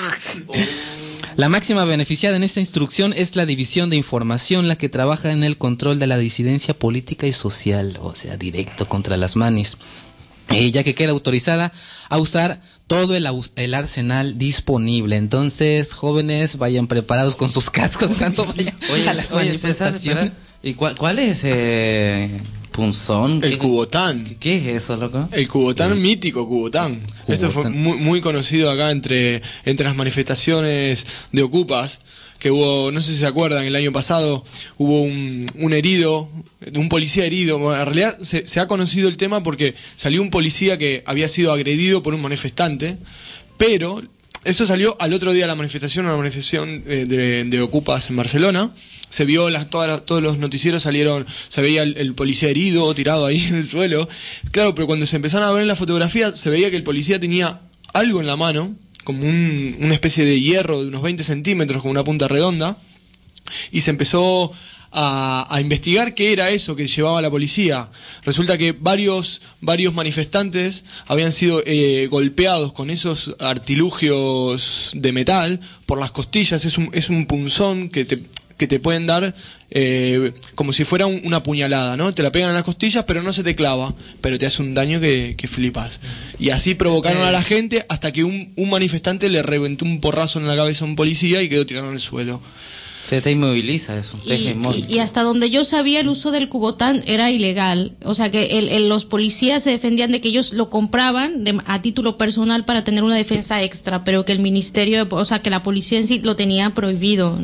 La máxima beneficiada en esta instrucción es la División de Información, la que trabaja en el control de la disidencia política y social, o sea, directo contra las manis. Eh, ya que queda autorizada a usar todo el, aus- el arsenal disponible. Entonces, jóvenes, vayan preparados con sus cascos cuando vayan Oye, a las oye, César, manifestaciones. espera. ¿Y cuál, cuál es ese punzón? El ¿Qué- cubotán. ¿Qué, qué es eso, loco? El cubotán mítico, cubotán. Esto fue Cubotán. muy, muy conocido acá entre, entre las manifestaciones de Ocupas, que hubo, no sé si se acuerdan, el año pasado hubo un, un herido, un policía herido. Bueno, en realidad se, se ha conocido el tema porque salió un policía que había sido agredido por un manifestante, pero eso salió al otro día de la manifestación, una manifestación eh, de, de Ocupas en Barcelona. Se vio, las, todas las- todos los noticieros salieron, se veía el, el policía herido, tirado ahí en el suelo. Claro, pero cuando se empezaron a ver en la fotografía, se veía que el policía tenía algo en la mano, como un- una especie de hierro de unos veinte centímetros, con una punta redonda, y se empezó a, a investigar qué era eso que llevaba la policía. Resulta que varios, varios manifestantes habían sido eh, golpeados con esos artilugios de metal por las costillas. Es un, es un punzón que te, que te pueden dar eh, como si fuera un- una puñalada, ¿no? Te la pegan en las costillas, pero no se te clava, pero te hace un daño que, que flipas. Y así provocaron a la gente hasta que un, un manifestante le reventó un porrazo en la cabeza a un policía y quedó tirado en el suelo. Te, te inmoviliza eso. Te deja Y, inmóvil. y- y hasta donde yo sabía, el uso del cubotán era ilegal. O sea, que el- el- los policías se defendían de que ellos lo compraban de- a título personal para tener una defensa extra, pero que el ministerio, o sea, que la policía en sí lo tenía prohibido.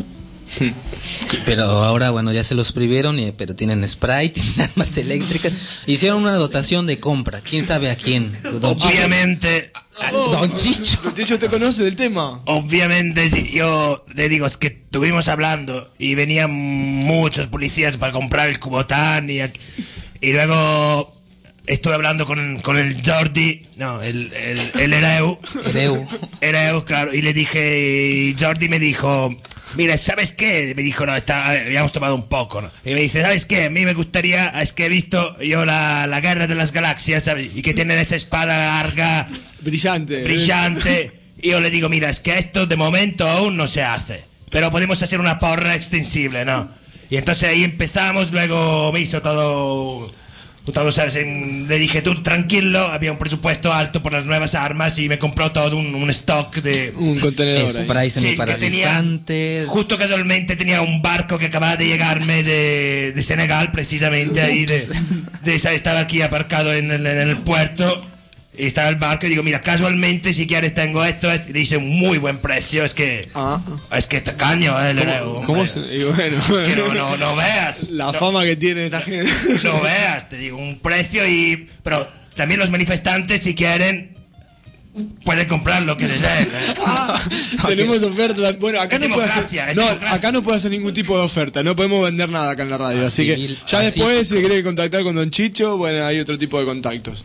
Sí, pero ahora, bueno, ya se los prohibieron, y- pero tienen spray, tienen armas eléctricas. Hicieron una dotación de compra. ¿Quién sabe a quién? Don Chicho. Obviamente, Don Chicho. Don Chicho, ¿te conoce del tema? obviamente, sí, yo te digo, es que estuvimos hablando y venían muchos policías para comprar el cubotán y, aquí- y luego estuve hablando con, con el Jordi, no, el, el, el Ereu. Ereu. Ereu, claro, y le dije, y Jordi me dijo, mira, ¿sabes qué? Me dijo, no, está, habíamos tomado un poco, ¿no? Y me dice, ¿sabes qué? A mí me gustaría, es que he visto yo la, la Guerra de las Galaxias, ¿sabes? Y que tienen esa espada larga, Brillante. brillante. Y yo le digo, mira, es que esto de momento aún no se hace, pero podemos hacer una porra extensible, ¿no? Y entonces ahí empezamos, luego me hizo todo... todo, ¿sabes? En- le dije, tú tranquilo, había un presupuesto alto por las nuevas armas y me compró todo un, un stock de... Un contenedor. ahí. Spray Sí, que tenía- semiparalizante. Justo casualmente tenía un barco que acababa de llegarme de, de Senegal, precisamente ahí, de, de esa- estaba aquí aparcado en, el- en el puerto. Y está en el barco y digo, mira, casualmente si quieres tengo esto, esto. Y dice, muy buen precio, es que... Ah. Es que te caño, eh. ¿Cómo, ¿cómo se, y bueno, es que no, no, no veas. La no, fama que tiene esta gente. No veas, te digo, un precio y... Pero también los manifestantes, si quieren... Pueden comprar lo que deseen. ¿eh? Ah, tenemos ofertas. Bueno, acá es no puede hacer, no, acá no puede hacer ningún tipo de oferta. No podemos vender nada acá en la radio. Así, así que ya así después, si quiere contactar con Don Chicho, bueno, hay otro tipo de contactos.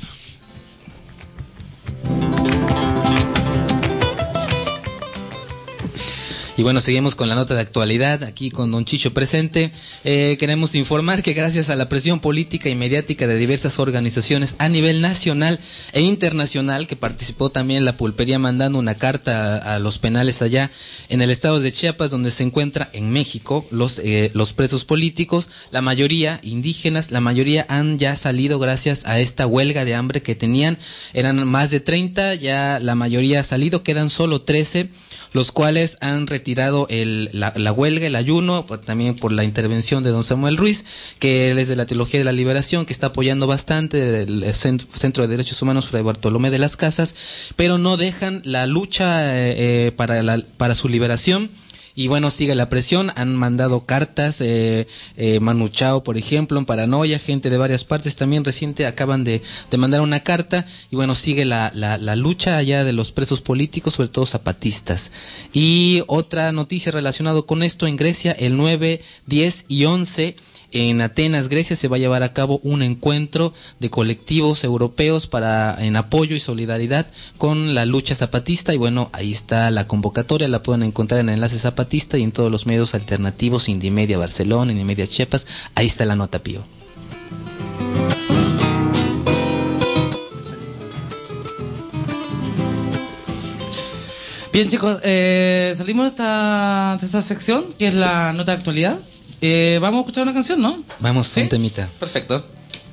Y bueno, seguimos con la nota de actualidad, aquí con Don Chicho presente. Eh, queremos informar que gracias a la presión política y mediática de diversas organizaciones a nivel nacional e internacional, que participó también la pulpería mandando una carta a, a los penales allá en el estado de Chiapas, donde se encuentra en México los, eh, los presos políticos, la mayoría indígenas, la mayoría han ya salido gracias a esta huelga de hambre que tenían. Eran más de treinta, ya la mayoría ha salido, quedan solo trece, los cuales han retirado el, la, la huelga, el ayuno, por, también por la intervención de don Samuel Ruiz, que él es de la Teología de la Liberación, que está apoyando bastante del Centro, Centro de Derechos Humanos Fray Bartolomé de las Casas, pero no dejan la lucha eh, eh, para, la, para su liberación. Y bueno, sigue la presión, han mandado cartas, eh, eh, Manu Chao, por ejemplo, en Paranoia, gente de varias partes también reciente acaban de, de mandar una carta, y bueno, sigue la, la, la lucha allá de los presos políticos, sobre todo zapatistas. Y otra noticia relacionada con esto, en Grecia, el nueve, diez y once, en Atenas, Grecia, se va a llevar a cabo un encuentro de colectivos europeos para en apoyo y solidaridad con la lucha zapatista. Y bueno, ahí está la convocatoria, la pueden encontrar en Enlace Zapatista y en todos los medios alternativos, Indimedia Barcelona, Indimedia Chiapas. Ahí está la nota, Pío. Bien, chicos, eh, salimos de esta, de esta sección, que es la nota de actualidad. Eh, vamos a escuchar una canción, ¿no? Vamos, ¿sí? Un temita. Perfecto.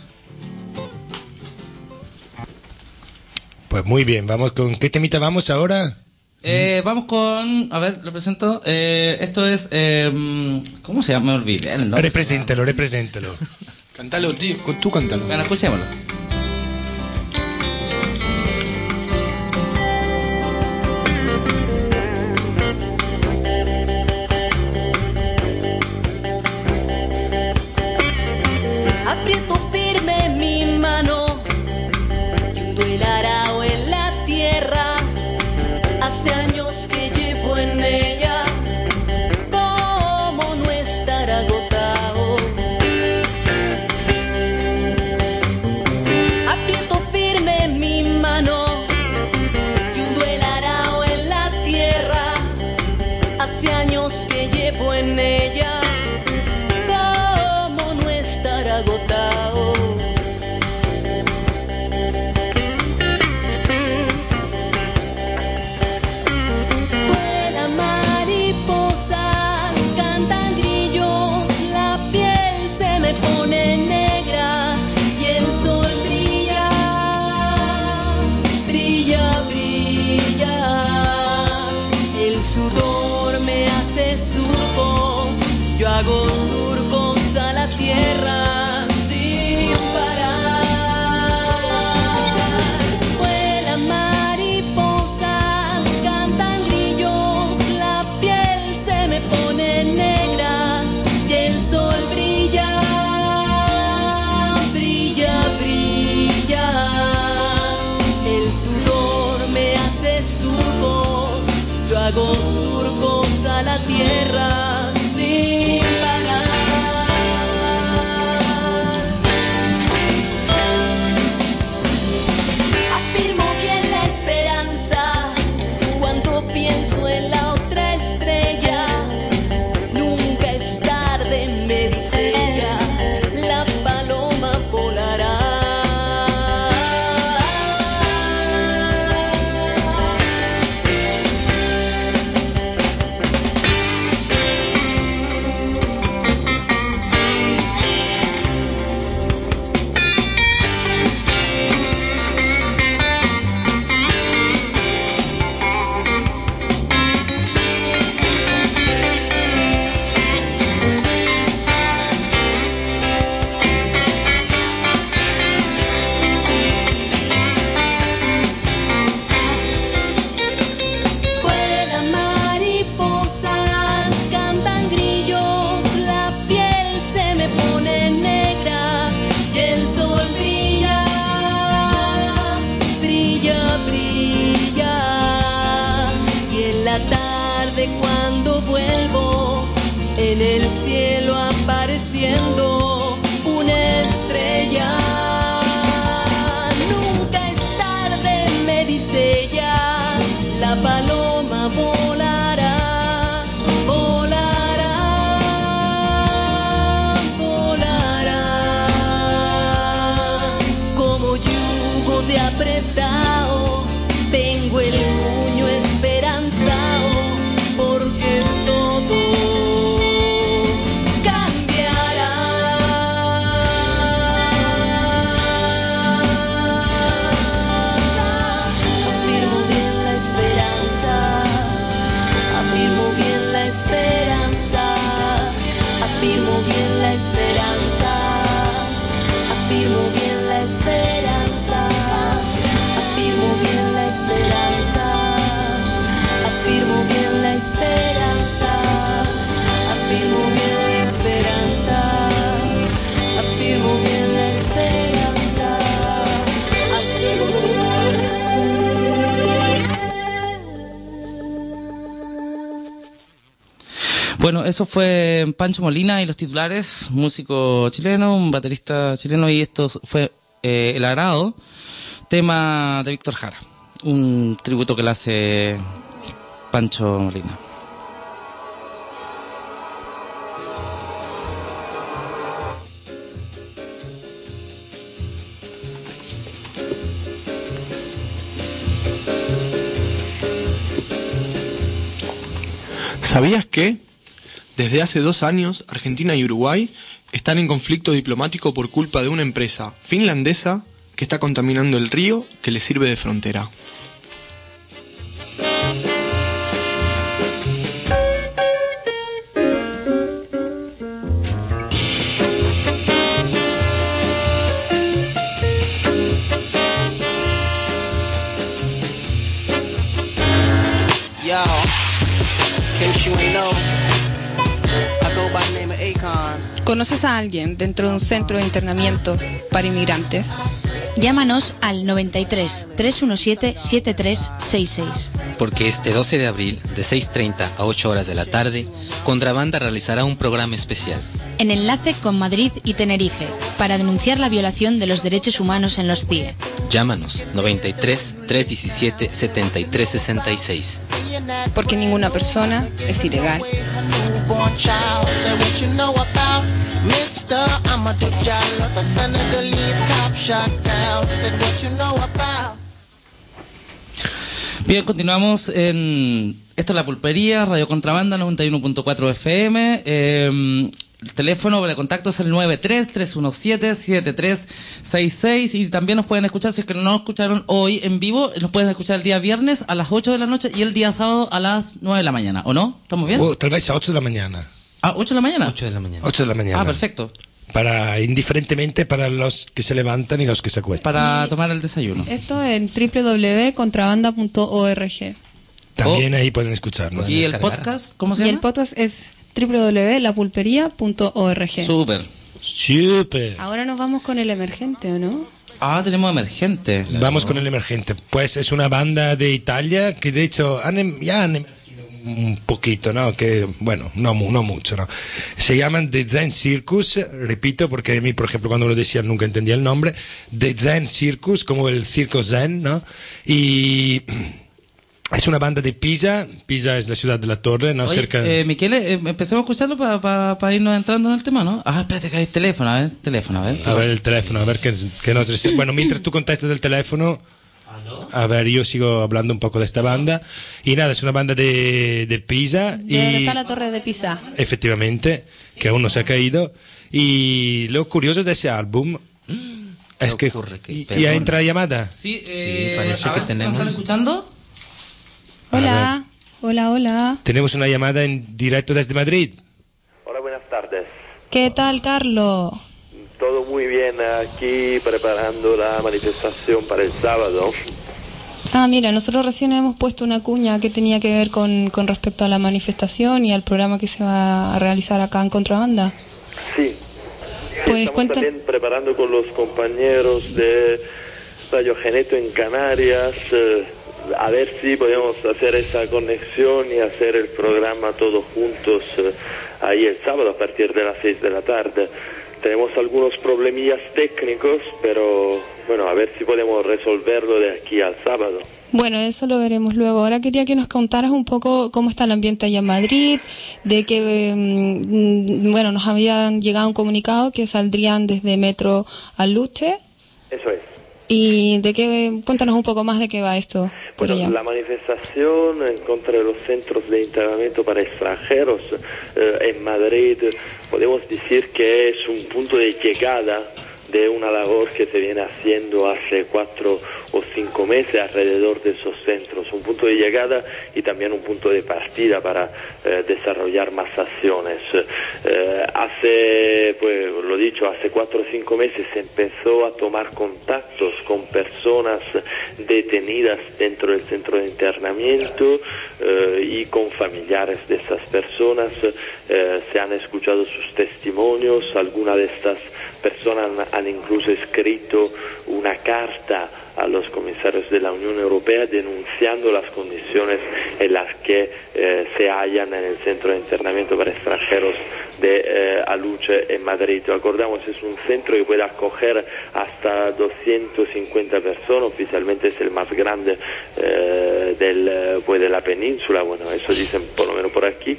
Pues muy bien, vamos con... ¿Qué temita vamos ahora? Eh, vamos con... A ver, lo presento. Eh, esto es... Eh, ¿Cómo se llama? Me olvidé el nombre. Represéntalo, represéntalo. Cántalo, tío. Tú cántalo. Bueno, escuchémoslo. Aprieto firme mi mano y hundo el arao en la tierra. Hace años que llevo en ella, ¿cómo no estar agotado? Aprieto firme mi mano y hundo el arao en la tierra. Hace años que llevo en ella, agotado. Vuelan mariposas, cantan grillos, la piel se me pone negra y el sol brilla, brilla, brilla. El sudor me hace surcos, yo hago surcos a la tierra. Hago surcos a la tierra sin parar. Afirmo bien la esperanza cuando pienso en la otra estrella. Nunca es tarde, me dice ella, la paloma volará. en el cielo apareciendo una estrella. Nunca es tarde, me dice ella, la paloma volará, volará, volará. Como yugo de apretado, tengo el puño esperanzado, porque todo cambiará. Afirmo bien la esperanza, afirmo bien la esperanza, afirmo bien la esperanza, afirmo bien la esperanza, afirmo bien la esperanza, afirmo bien la esperanza, afirmo bien la esperanza, afirmo bien la esperanza, afirmo Bueno, eso fue Pancho Molina y los titulares, músico chileno, un baterista chileno, y esto fue eh, El Agrado, tema de Víctor Jara, un tributo que le hace Pancho Molina. ¿Sabías que desde hace dos años Argentina y Uruguay están en conflicto diplomático por culpa de una empresa finlandesa que está contaminando el río que le sirve de frontera? Yo, in case you ain't know, I go by the name of Akon. ¿Conoces a alguien dentro de un centro de internamientos para inmigrantes? Llámanos al noventa y tres, trescientos diecisiete, setenta y tres sesenta y seis. Porque este doce de abril, de seis treinta a ocho horas de la tarde, Contrabanda realizará un programa especial. En enlace con Madrid y Tenerife, para denunciar la violación de los derechos humanos en los C I E. Llámanos noventa y tres, trescientos diecisiete, setenta y tres sesenta y seis. Porque ninguna persona es ilegal. Newborn child, say what you know about Mister Amadou Diallo, the Senegalese cop shot down. Say what you know about. Bien, continuamos en... Esto es La Pulpería, Radio Contrabanda, noventa y uno punto cuatro F M. Eh, el teléfono de contacto es el nueve tres, tres uno siete, siete tres seis seis. Y también nos pueden escuchar, si es que no nos escucharon hoy en vivo, nos pueden escuchar el día viernes a las ocho de la noche y el día sábado a las nueve de la mañana, ¿o no? ¿Estamos bien? O tal vez a ocho de la mañana. ¿Ah, ocho de la mañana? ocho de la mañana. ocho de la mañana. Ah, perfecto. Para, indiferentemente para los que se levantan y los que se acuestan. Para tomar el desayuno. Esto en doble u doble u doble u punto contrabanda punto org. También ahí pueden escucharnos. ¿Y el podcast? ¿Cómo se Y llama? el podcast es doble u doble u doble u punto la pulpería punto org. Súper. Súper. Ahora nos vamos con el emergente, ¿o no? Ah, tenemos emergente. Vamos con el emergente. Pues es una banda de Italia que de hecho han, em- ya han emergido un poquito, ¿no? Que, bueno, no, mu- no mucho, ¿no? Se llaman The Zen Circus, repito, porque a mí, por ejemplo, cuando lo decían nunca entendía el nombre. The Zen Circus, como el circo Zen, ¿no? Y... es una banda de Pisa. Pisa es la ciudad de la Torre, ¿no? Oye, Cerca... eh, Miquel, eh, empecemos a escucharlo para pa, pa irnos entrando en el tema, ¿no? Ah, espérate que hay teléfono, a ver, teléfono, a ver. A ver el teléfono, a ver qué, qué nos recibe. Bueno, mientras tú contestas el teléfono, a ver, yo sigo hablando un poco de esta banda. Y nada, es una banda de, de Pisa. De y está la torre de Pisa. efectivamente, que aún no se ha caído. Y lo curioso de ese álbum es que... ¿Y, y ahí entra la llamada? Sí, eh, parece a que ver si tenemos. ¿nos están escuchando? Hola, hola, hola. Tenemos una llamada en directo desde Madrid. Hola, buenas tardes. ¿Qué tal, Carlos? Todo muy bien aquí preparando la manifestación para el sábado. Ah, mira, nosotros recién hemos puesto una cuña que tenía que ver con, con respecto a la manifestación y al programa que se va a realizar acá en Contrabanda. Sí. Pues Estamos cuenta. también preparando con los compañeros de Radio Geneto en Canarias eh, a ver si podemos hacer esa conexión y hacer el programa todos juntos eh, ahí el sábado a partir de las seis de la tarde. Tenemos algunos problemillas técnicos, pero bueno, a ver si podemos resolverlo de aquí al sábado. Bueno, eso lo veremos luego. Ahora quería que nos contaras un poco cómo está el ambiente allá en Madrid, de que, mm, bueno, nos habían llegado un comunicado que saldrían desde Metro al Luche. Eso es. Y de qué, cuéntanos un poco más de qué va esto por Bueno, allá. la manifestación en contra de los centros de internamiento para extranjeros eh, en Madrid, podemos decir que es un punto de llegada de una labor que se viene haciendo hace cuatro o cinco meses alrededor de esos centros, un punto de llegada y también un punto de partida para eh, desarrollar más acciones. Eh, hace, pues lo dicho, hace cuatro o cinco meses se empezó a tomar contactos con personas detenidas dentro del centro de internamiento eh, y con familiares de esas personas. Eh, se han escuchado sus testimonios, algunas de estas personas han incluso escrito una carta a los comisarios de la Unión Europea denunciando las condiciones en las que eh, se hallan en el centro de internamiento para extranjeros de eh, Aluche en Madrid. Acordamos, es un centro que puede acoger hasta doscientas cincuenta personas, oficialmente es el más grande eh, del, pues de la península, bueno, eso dicen por lo menos por aquí,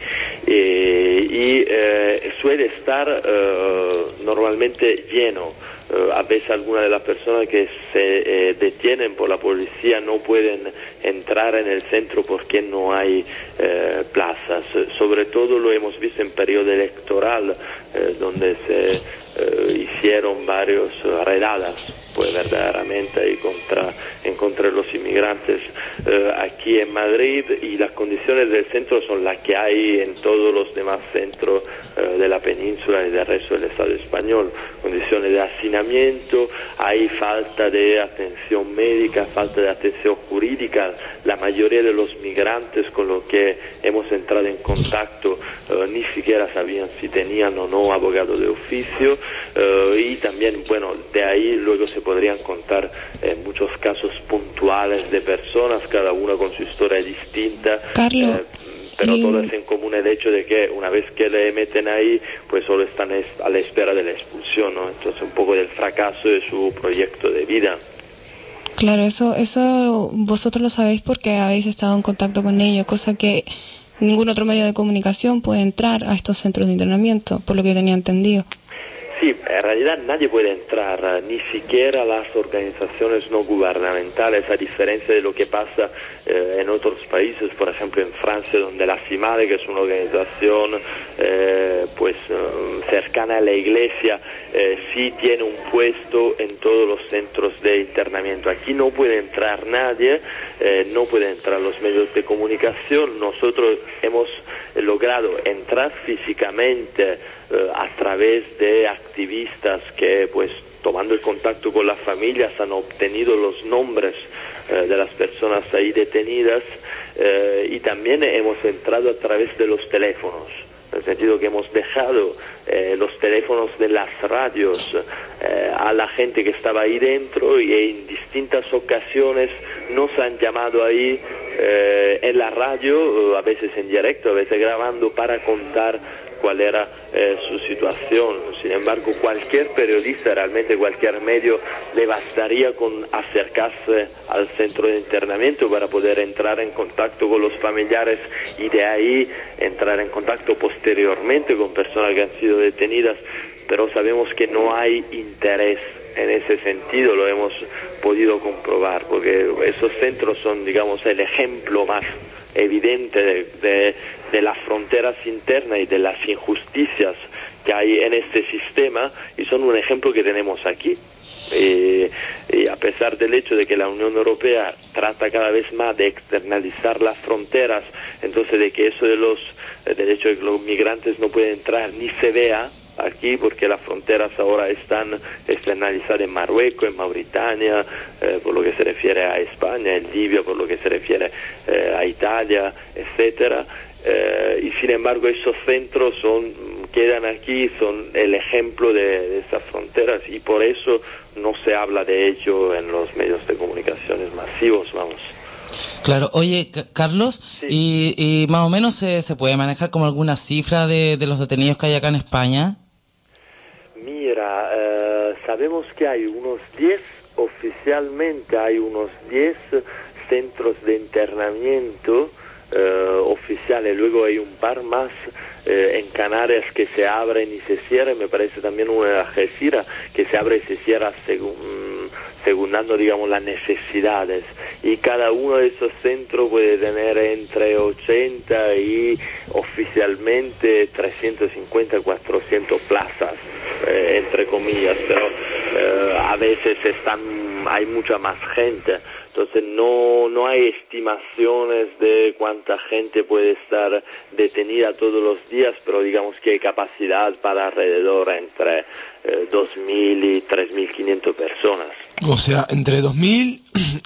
eh, y eh, suele estar eh, normalmente lleno. A veces algunas de las personas que se eh, detienen por la policía no pueden entrar en el centro porque no hay eh, plazas. Sobre todo lo hemos visto en periodo electoral, eh, donde se eh, hicieron varios redadas, pues verdaderamente ahí contra, en contra de los inmigrantes eh, aquí en Madrid, y las condiciones del centro son las que hay en todos los demás centros eh, de la península y del resto del Estado español. Condiciones de hacinamiento, hay falta de atención médica, falta de atención jurídica. La mayoría de los migrantes con los que hemos entrado en contacto eh, ni siquiera sabían si tenían o no abogado de oficio, eh, y también, bueno, de ahí luego se podrían contar eh, muchos casos puntuales de personas, cada una con su historia distinta. Carlos. Eh, pero todo es en común el hecho de que una vez que le meten ahí, pues solo están a la espera de la expulsión, ¿no? Entonces un poco del fracaso de su proyecto de vida. Claro, eso, eso vosotros lo sabéis porque habéis estado en contacto con ellos, cosa que ningún otro medio de comunicación puede entrar a estos centros de internamiento, por lo que yo tenía entendido. Sí, en realidad nadie puede entrar, ni siquiera las organizaciones no gubernamentales, a diferencia de lo que pasa eh, en otros países, por ejemplo en Francia, donde la CIMADE, que es una organización eh, pues eh, cercana a la Iglesia, eh, sí tiene un puesto en todos los centros de internamiento. Aquí no puede entrar nadie, eh, no pueden entrar los medios de comunicación. Nosotros hemos logrado entrar físicamente a través de activistas que, pues, tomando el contacto con las familias, han obtenido los nombres eh, de las personas ahí detenidas, eh, y también hemos entrado a través de los teléfonos, en el sentido que hemos dejado eh, los teléfonos de las radios eh, a la gente que estaba ahí dentro, y en distintas ocasiones nos han llamado ahí eh, en la radio, a veces en directo, a veces grabando, para contar cuál era eh, su situación. Sin embargo, cualquier periodista, realmente cualquier medio, le bastaría con acercarse al centro de internamiento para poder entrar en contacto con los familiares y de ahí entrar en contacto posteriormente con personas que han sido detenidas, pero sabemos que no hay interés en ese sentido, lo hemos podido comprobar, porque esos centros son, digamos, el ejemplo más evidente de, de, de las fronteras internas y de las injusticias que hay en este sistema, y son un ejemplo que tenemos aquí. Eh, y a pesar del hecho de que la Unión Europea trata cada vez más de externalizar las fronteras, entonces de que eso de los, del hecho de que los migrantes no pueden entrar ni se vea aquí, porque las fronteras ahora están externalizadas en Marruecos, en Mauritania, eh, por lo que se refiere a España, en Libia, por lo que se refiere eh, a Italia, etcétera. Eh, y sin embargo esos centros son, quedan aquí, son el ejemplo de, de esas fronteras, y por eso no se habla de ello en los medios de comunicaciones masivos, vamos. Claro, oye, C- Carlos, Sí. y, y más o menos se, se puede manejar como alguna cifra de, de los detenidos que hay acá en España. Mira, eh, sabemos que hay unos diez, oficialmente hay unos diez centros de internamiento eh, oficiales, luego hay un par más eh, en Canarias que se abren y se cierran, me parece también una de Algeciras que se abre y se cierra según, según dando, digamos, las necesidades, y cada uno de esos centros puede tener entre ochenta y oficialmente trescientos cincuenta, cuatrocientos plazas, eh, entre comillas, pero eh, a veces están, hay mucha más gente. Entonces no, no hay estimaciones de cuánta gente puede estar detenida todos los días, pero digamos que hay capacidad para alrededor entre eh, dos mil y tres mil quinientas personas. O sea, entre dos mil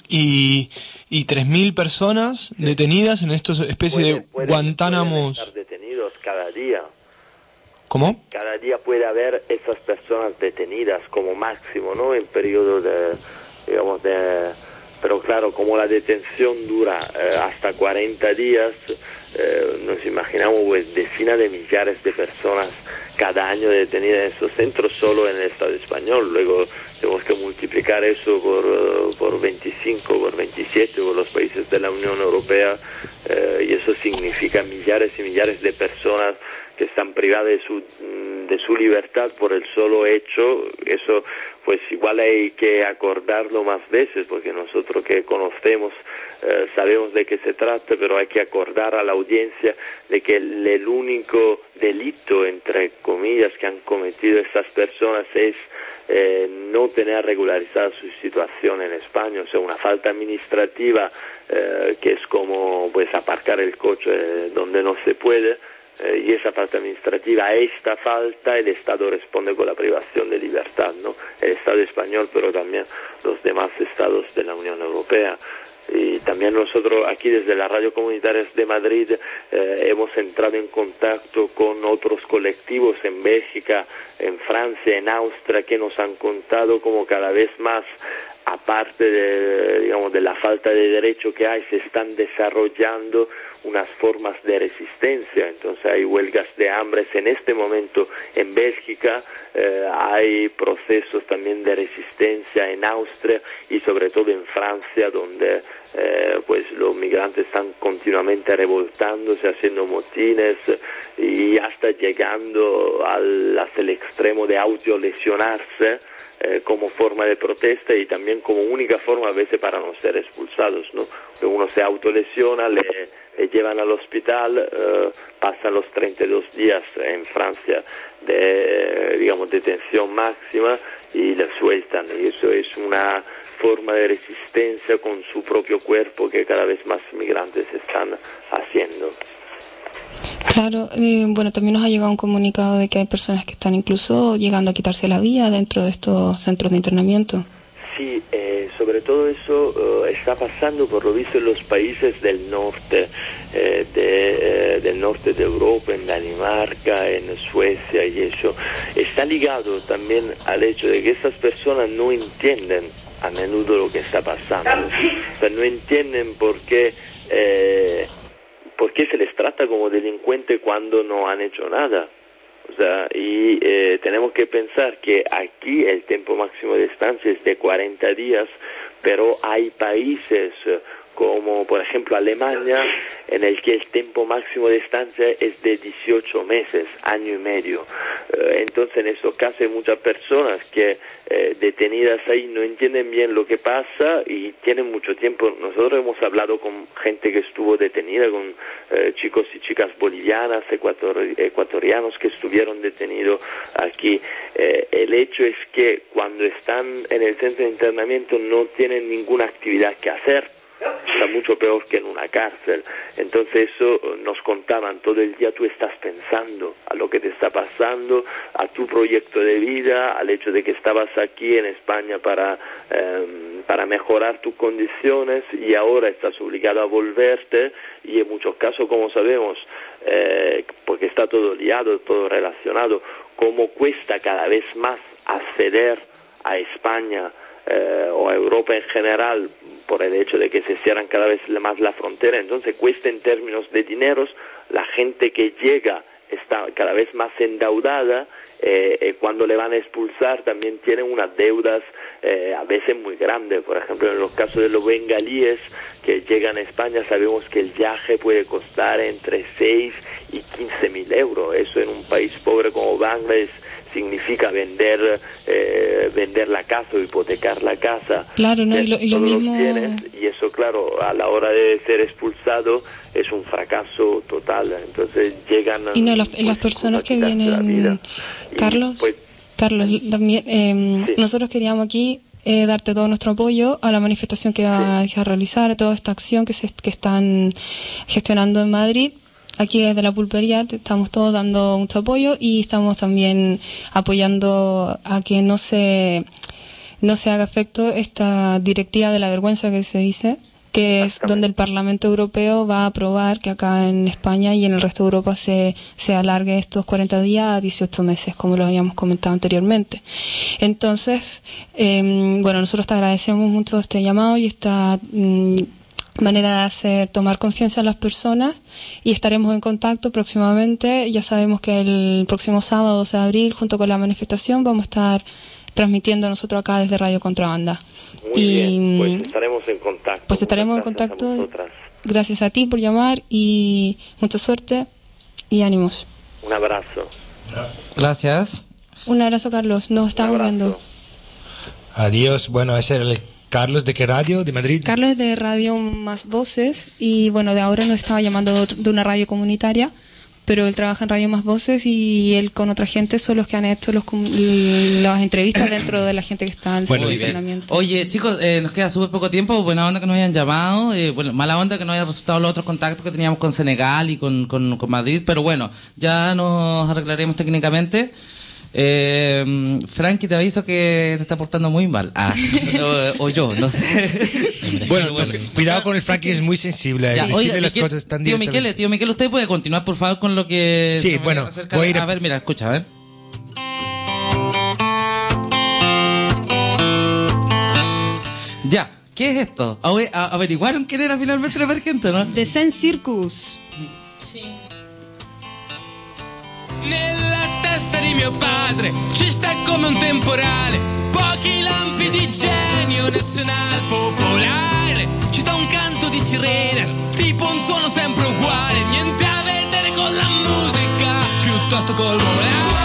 y, y tres mil personas detenidas en estos especies de Guantánamos. Estar detenidos cada día. ¿Cómo? Cada día puede haber esas personas detenidas como máximo, ¿no? En periodo de, digamos, de... Pero claro, como la detención dura eh, hasta cuarenta días, eh, nos imaginamos pues decenas de millares de personas cada año detenidas en esos centros solo en el Estado español. Luego tenemos que multiplicar eso por, uh, por veinticinco, por veintisiete, por los países de la Unión Europea, eh, y eso significa millares y millares de personas que están privadas de su, de su libertad por el solo hecho. Eso pues igual hay que acordarlo más veces, porque nosotros que conocemos eh, sabemos de qué se trata, pero hay que acordar a la audiencia de que el, el único delito, entre comillas, que han cometido estas personas es eh, no tener regularizada su situación en España, o sea, una falta administrativa eh, que es como pues aparcar el coche eh, donde no se puede. Eh, y esa falta administrativa, a esta falta el Estado responde con la privación de libertad, ¿no? El Estado español, pero también los demás estados de la Unión Europea. Y también nosotros aquí desde la Radio Comunitaria de Madrid eh, hemos entrado en contacto con otros colectivos en Bélgica, en Francia, en Austria, que nos han contado como cada vez más, aparte de, digamos, de la falta de derecho que hay, se están desarrollando unas formas de resistencia. Entonces hay huelgas de hambre en este momento en Bélgica, eh, hay procesos también de resistencia en Austria y sobre todo en Francia, donde eh, pues los migrantes están continuamente revoltándose, haciendo motines y hasta llegando al, hasta el extremo de autolesionarse eh, como forma de protesta y también como única forma a veces para no ser expulsados, ¿no? Uno se autolesiona, le, le llevan al hospital, eh, pasan los treinta y dos días en Francia de, digamos, detención máxima y le sueltan, y eso es una forma de resistencia con su propio cuerpo que cada vez más migrantes están haciendo. Claro, eh, bueno, también nos ha llegado un comunicado de que hay personas que están incluso llegando a quitarse la vida dentro de estos centros de internamiento. Sí, eh, sobre todo eso uh, está pasando por lo visto en los países del norte, eh, de, eh, del norte de Europa, en Dinamarca, en Suecia y eso. Está ligado también al hecho de que estas personas no entienden a menudo lo que está pasando. O sea, no entienden por qué, eh, por qué se les trata como delincuente cuando no han hecho nada. O sea, y eh, tenemos que pensar que aquí el tiempo máximo de estancia es de cuarenta días, pero hay países eh, como por ejemplo Alemania, en el que el tiempo máximo de estancia es de dieciocho meses, año y medio. Eh, entonces en esos casos hay muchas personas que eh, detenidas ahí no entienden bien lo que pasa y tienen mucho tiempo. Nosotros hemos hablado con gente que estuvo detenida, con eh, chicos y chicas bolivianas, ecuator, ecuatorianos que estuvieron detenidos aquí. Eh, el hecho es que cuando están en el centro de internamiento no tienen ninguna actividad que hacer. Está mucho peor que en una cárcel. Entonces eso nos contaban todo el día. Tú estás pensando a lo que te está pasando, a tu proyecto de vida, al hecho de que estabas aquí en España para eh, para mejorar tus condiciones y ahora estás obligado a volverte, y en muchos casos, como sabemos, eh, porque está todo liado, todo relacionado, como cuesta cada vez más acceder a España eh, o a Europa en general, por el hecho de que se cierran cada vez más la frontera, entonces cuesta en términos de dineros, la gente que llega está cada vez más endeudada, eh, eh, cuando le van a expulsar también tienen unas deudas eh, a veces muy grandes. Por ejemplo, en los casos de los bengalíes que llegan a España, sabemos que el viaje puede costar entre seis y quince mil euros. Eso en un país pobre como Bangladesh significa vender eh, vender la casa o hipotecar la casa. Claro, ¿no? Y lo, y lo mismo... Bienes, y eso, claro, a la hora de ser expulsado es un fracaso total. Entonces llegan... Y no, las, las personas que vienen... Carlos, pues, Carlos, también eh, sí. nosotros queríamos aquí eh, darte todo nuestro apoyo a la manifestación que va sí. a realizar, a toda esta acción que, se, que están gestionando en Madrid. Aquí desde la pulpería te estamos todos dando mucho apoyo y estamos también apoyando a que no se no se haga efecto esta directiva de la vergüenza que se dice, que es donde el Parlamento Europeo va a aprobar que acá en España y en el resto de Europa se, se alargue estos cuarenta días a dieciocho meses, como lo habíamos comentado anteriormente. Entonces, eh, bueno, nosotros te agradecemos mucho este llamado y esta... Mm, manera de hacer tomar conciencia a las personas y estaremos en contacto próximamente. Ya sabemos que el próximo sábado doce de abril, junto con la manifestación, vamos a estar transmitiendo nosotros acá desde Radio Contrabanda. Muy y, bien, pues estaremos en contacto. Pues estaremos en contacto. Gracias a ti por llamar y mucha suerte y ánimos. Un abrazo. Gracias. Un abrazo, Carlos. Nos estamos viendo. Adiós. Bueno, ese era el Carlos, ¿de qué radio? ¿De Madrid? Carlos de Radio Más Voces y bueno, de ahora nos estaba llamando de una radio comunitaria, pero él trabaja en Radio Más Voces y él con otra gente son los que han hecho los, las entrevistas dentro de la gente que está en el bueno, entrenamiento. Oye, chicos, eh, nos queda súper poco tiempo, buena onda que nos hayan llamado, eh, bueno, mala onda que no hayan resultado los otros contactos que teníamos con Senegal y con, con, con Madrid, pero bueno, ya nos arreglaremos técnicamente. Eh, Frankie, te aviso que te está portando muy mal. Ah, o, o yo, no sé. Bueno, bueno, cuidado con el Frankie, es muy sensible. Ya, decirle oiga, las Miquel, cosas tan tío Miquel, tío Miquel, usted puede continuar, por favor, con lo que... Sí, bueno, voy a ir a... a ver, mira, escucha, a ver. Ya, ¿qué es esto? ¿A, a, ¿Averiguaron quién era finalmente el emergente, no? The Zen Circus. Sì. Nella testa di mio padre ci sta come un temporale, pochi lampi di genio nazional popolare, ci sta un canto di sirena, tipo un suono sempre uguale, niente a vedere con la musica, piuttosto col volare.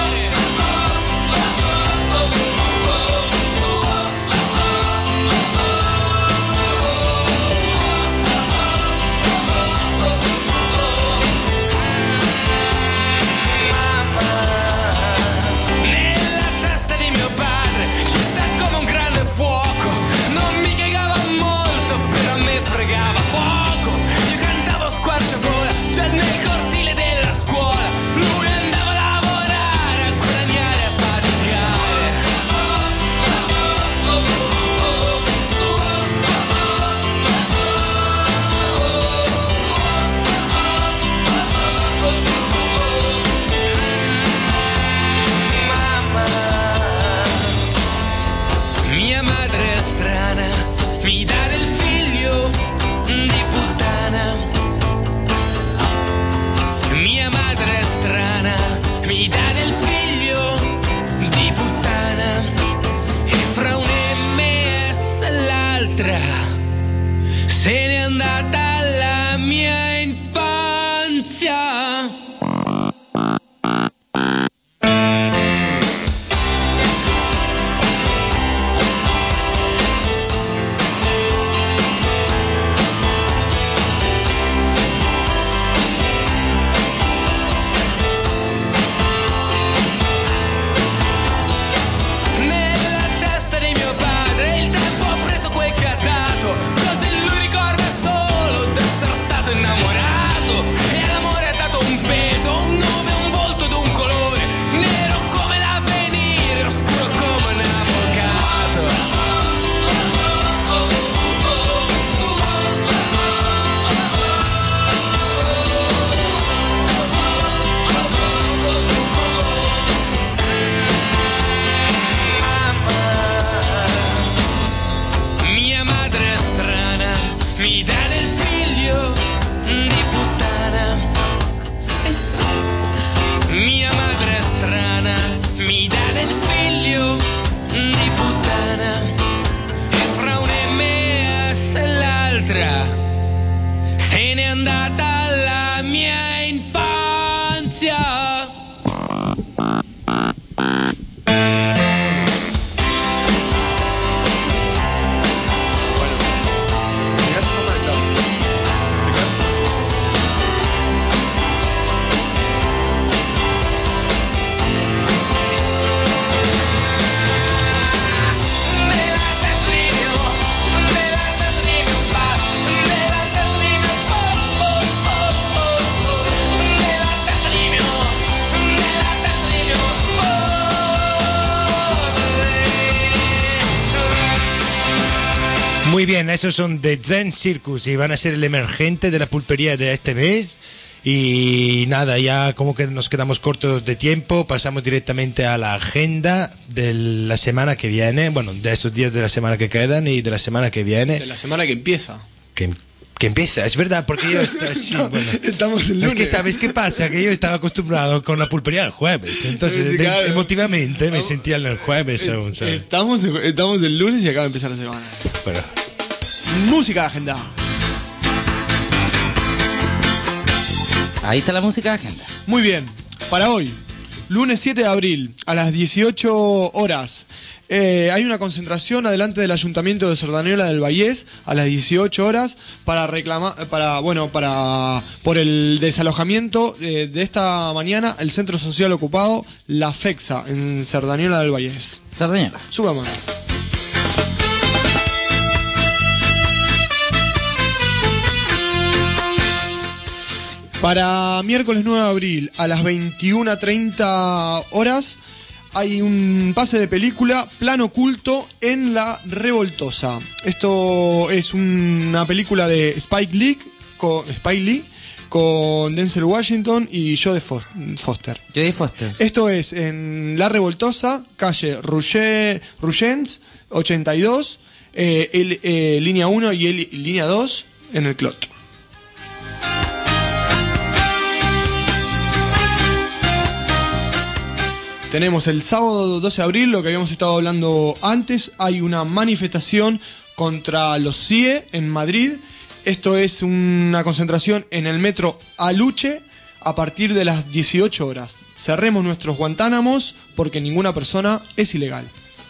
Già nel cortile della scuola lui andava a lavorare, a guadagnare, a faticare. Mamma, mia madre è strana, mi dà del figlio di puttana. Mia madre è strana, mi dà del figlio di puttana, e fra un M S e l'altra se n'è andata la mia infanzia. Cose lui ricorda solo Muy bien, esos son The Zen Circus y van a ser el emergente de la pulpería de este mes. Y nada, ya como que nos quedamos cortos de tiempo, pasamos directamente a la agenda de la semana que viene, bueno, de esos días de la semana que quedan y de la semana que viene. De la semana que empieza. Que, que empieza, es verdad, porque yo está, sí, no, bueno, estamos el lunes. Es que ¿sabes qué pasa? Que yo estaba acostumbrado con la pulpería el jueves, entonces claro. de, emotivamente me sentía en el jueves aún, ¿sabes? Estamos, estamos el lunes y acaba de empezar la semana. Bueno. Música de agenda. Ahí está la música de agenda. Muy bien, para hoy, lunes siete de abril, a las dieciocho horas, eh, hay una concentración adelante del Ayuntamiento de Cerdanyola del Vallés a las dieciocho horas para reclamar, para, bueno, para, por el desalojamiento eh, de esta mañana, el Centro Social Ocupado, La FEXA, en Cerdanyola del Vallés. Cerdanyola. Subamos. Para miércoles nueve de abril a las veintiuna treinta horas hay un pase de película Plan Oculto en La Revoltosa. Esto es una película de Spike Lee con, Spike Lee, con Denzel Washington y Jodie Foster. Jodie Foster. Esto es en La Revoltosa, calle Ruyens ochenta y dos, eh, el, eh, línea uno y el, línea dos en el Clot. Tenemos el sábado doce de abril, lo que habíamos estado hablando antes, hay una manifestación contra los C I E en Madrid. Esto es una concentración en el metro Aluche a partir de las dieciocho horas. Cerremos nuestros Guantánamos porque ninguna persona es ilegal.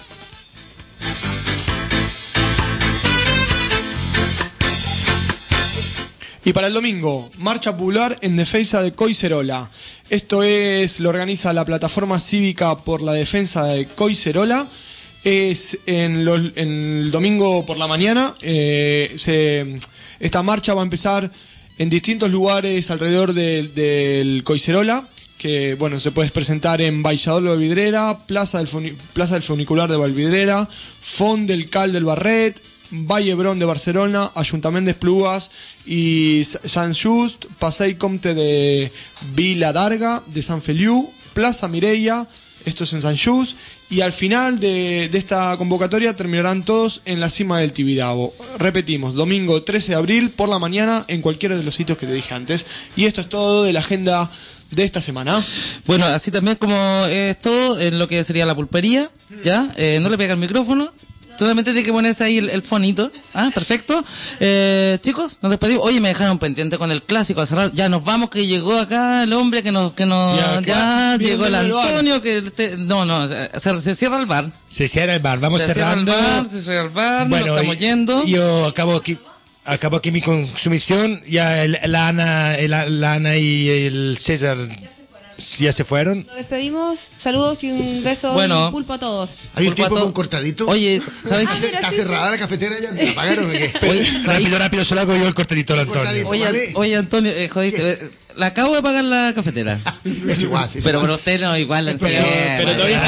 Y para el domingo, marcha popular en defensa de Collserola. Esto es, lo organiza la Plataforma Cívica por la Defensa de Collserola. Es en, los, en el domingo por la mañana. Eh, se, esta marcha va a empezar en distintos lugares alrededor del de, Collserola, que bueno, se puede presentar en Valladolid de Valvidrera, Plaza del, Funi, Plaza del Funicular de Valvidrera, Font del Cal del Barret, Valle Bron de Barcelona, Ayuntament d'Esplugues y Sant Just, Passeig Comte de Vila d'Arga, de Sant Feliu, Plaza Mireia, esto es en Sant Just, y al final de, de esta convocatoria terminarán todos en la cima del Tibidabo. Repetimos, domingo trece de abril por la mañana en cualquiera de los sitios que te dije antes. Y esto es todo de la agenda de esta semana. Bueno, así también como es todo en lo que sería la pulpería, ¿ya? Eh, no le pega el micrófono. Solamente tiene que ponerse ahí el, el fonito. Ah, perfecto. Eh, chicos, nos despedimos. Oye, me dejaron pendiente con el clásico a cerrar. Ya nos vamos, que llegó acá el hombre que nos, que nos, ya, ya llegó el Antonio, que te, no, no, se, se cierra el bar. Se cierra el bar, vamos se cerrando. Cierra el bar, se cierra el bar, bueno, nos estamos y, yendo. Yo acabo aquí, acabo aquí mi consumición. Ya el, la Ana, el, la Ana y el César ya se fueron. Nos despedimos, saludos y un beso bueno, y un pulpo a todos. ¿Hay un tipo con cortadito? Oye, ¿sabes qué? ¿Está cerrada la cafetera ya? ¿Me la pagaron o qué? Oye, rápido, rápido, solo hago yo el cortadito al Antonio. Oye, ¿vale? oye, Antonio, eh, jodiste, la acabo de pagar la cafetera. Es igual. Es pero igual. por usted no, igual. Pero, pero, pero todavía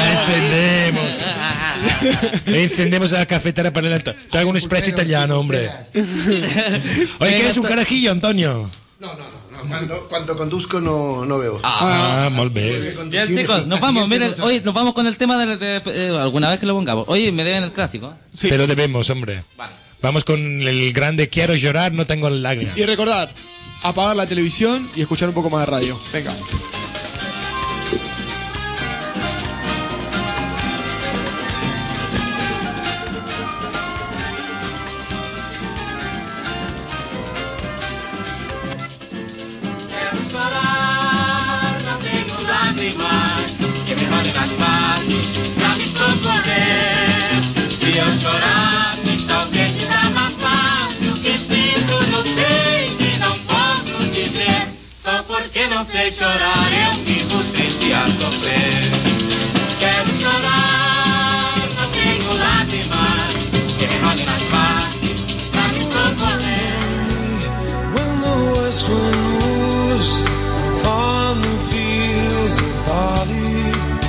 encendemos. Encendemos la cafetera para el Antonio. Te hago un expreso italiano, hombre. Oye, ¿quieres un carajillo, Antonio? No, no, no. Cuando, cuando conduzco no, no veo. Ah, muy bien. Bien, chicos, nos vamos. Miren, hoy nos vamos con el tema de, de, de, de alguna vez que lo pongamos. Oye, me deben el clásico. Sí. Te lo debemos, hombre. Vale. Vamos con el grande Quiero llorar, no tengo lágrimas. Y recordar, apagar la televisión y escuchar un poco más de radio. Venga.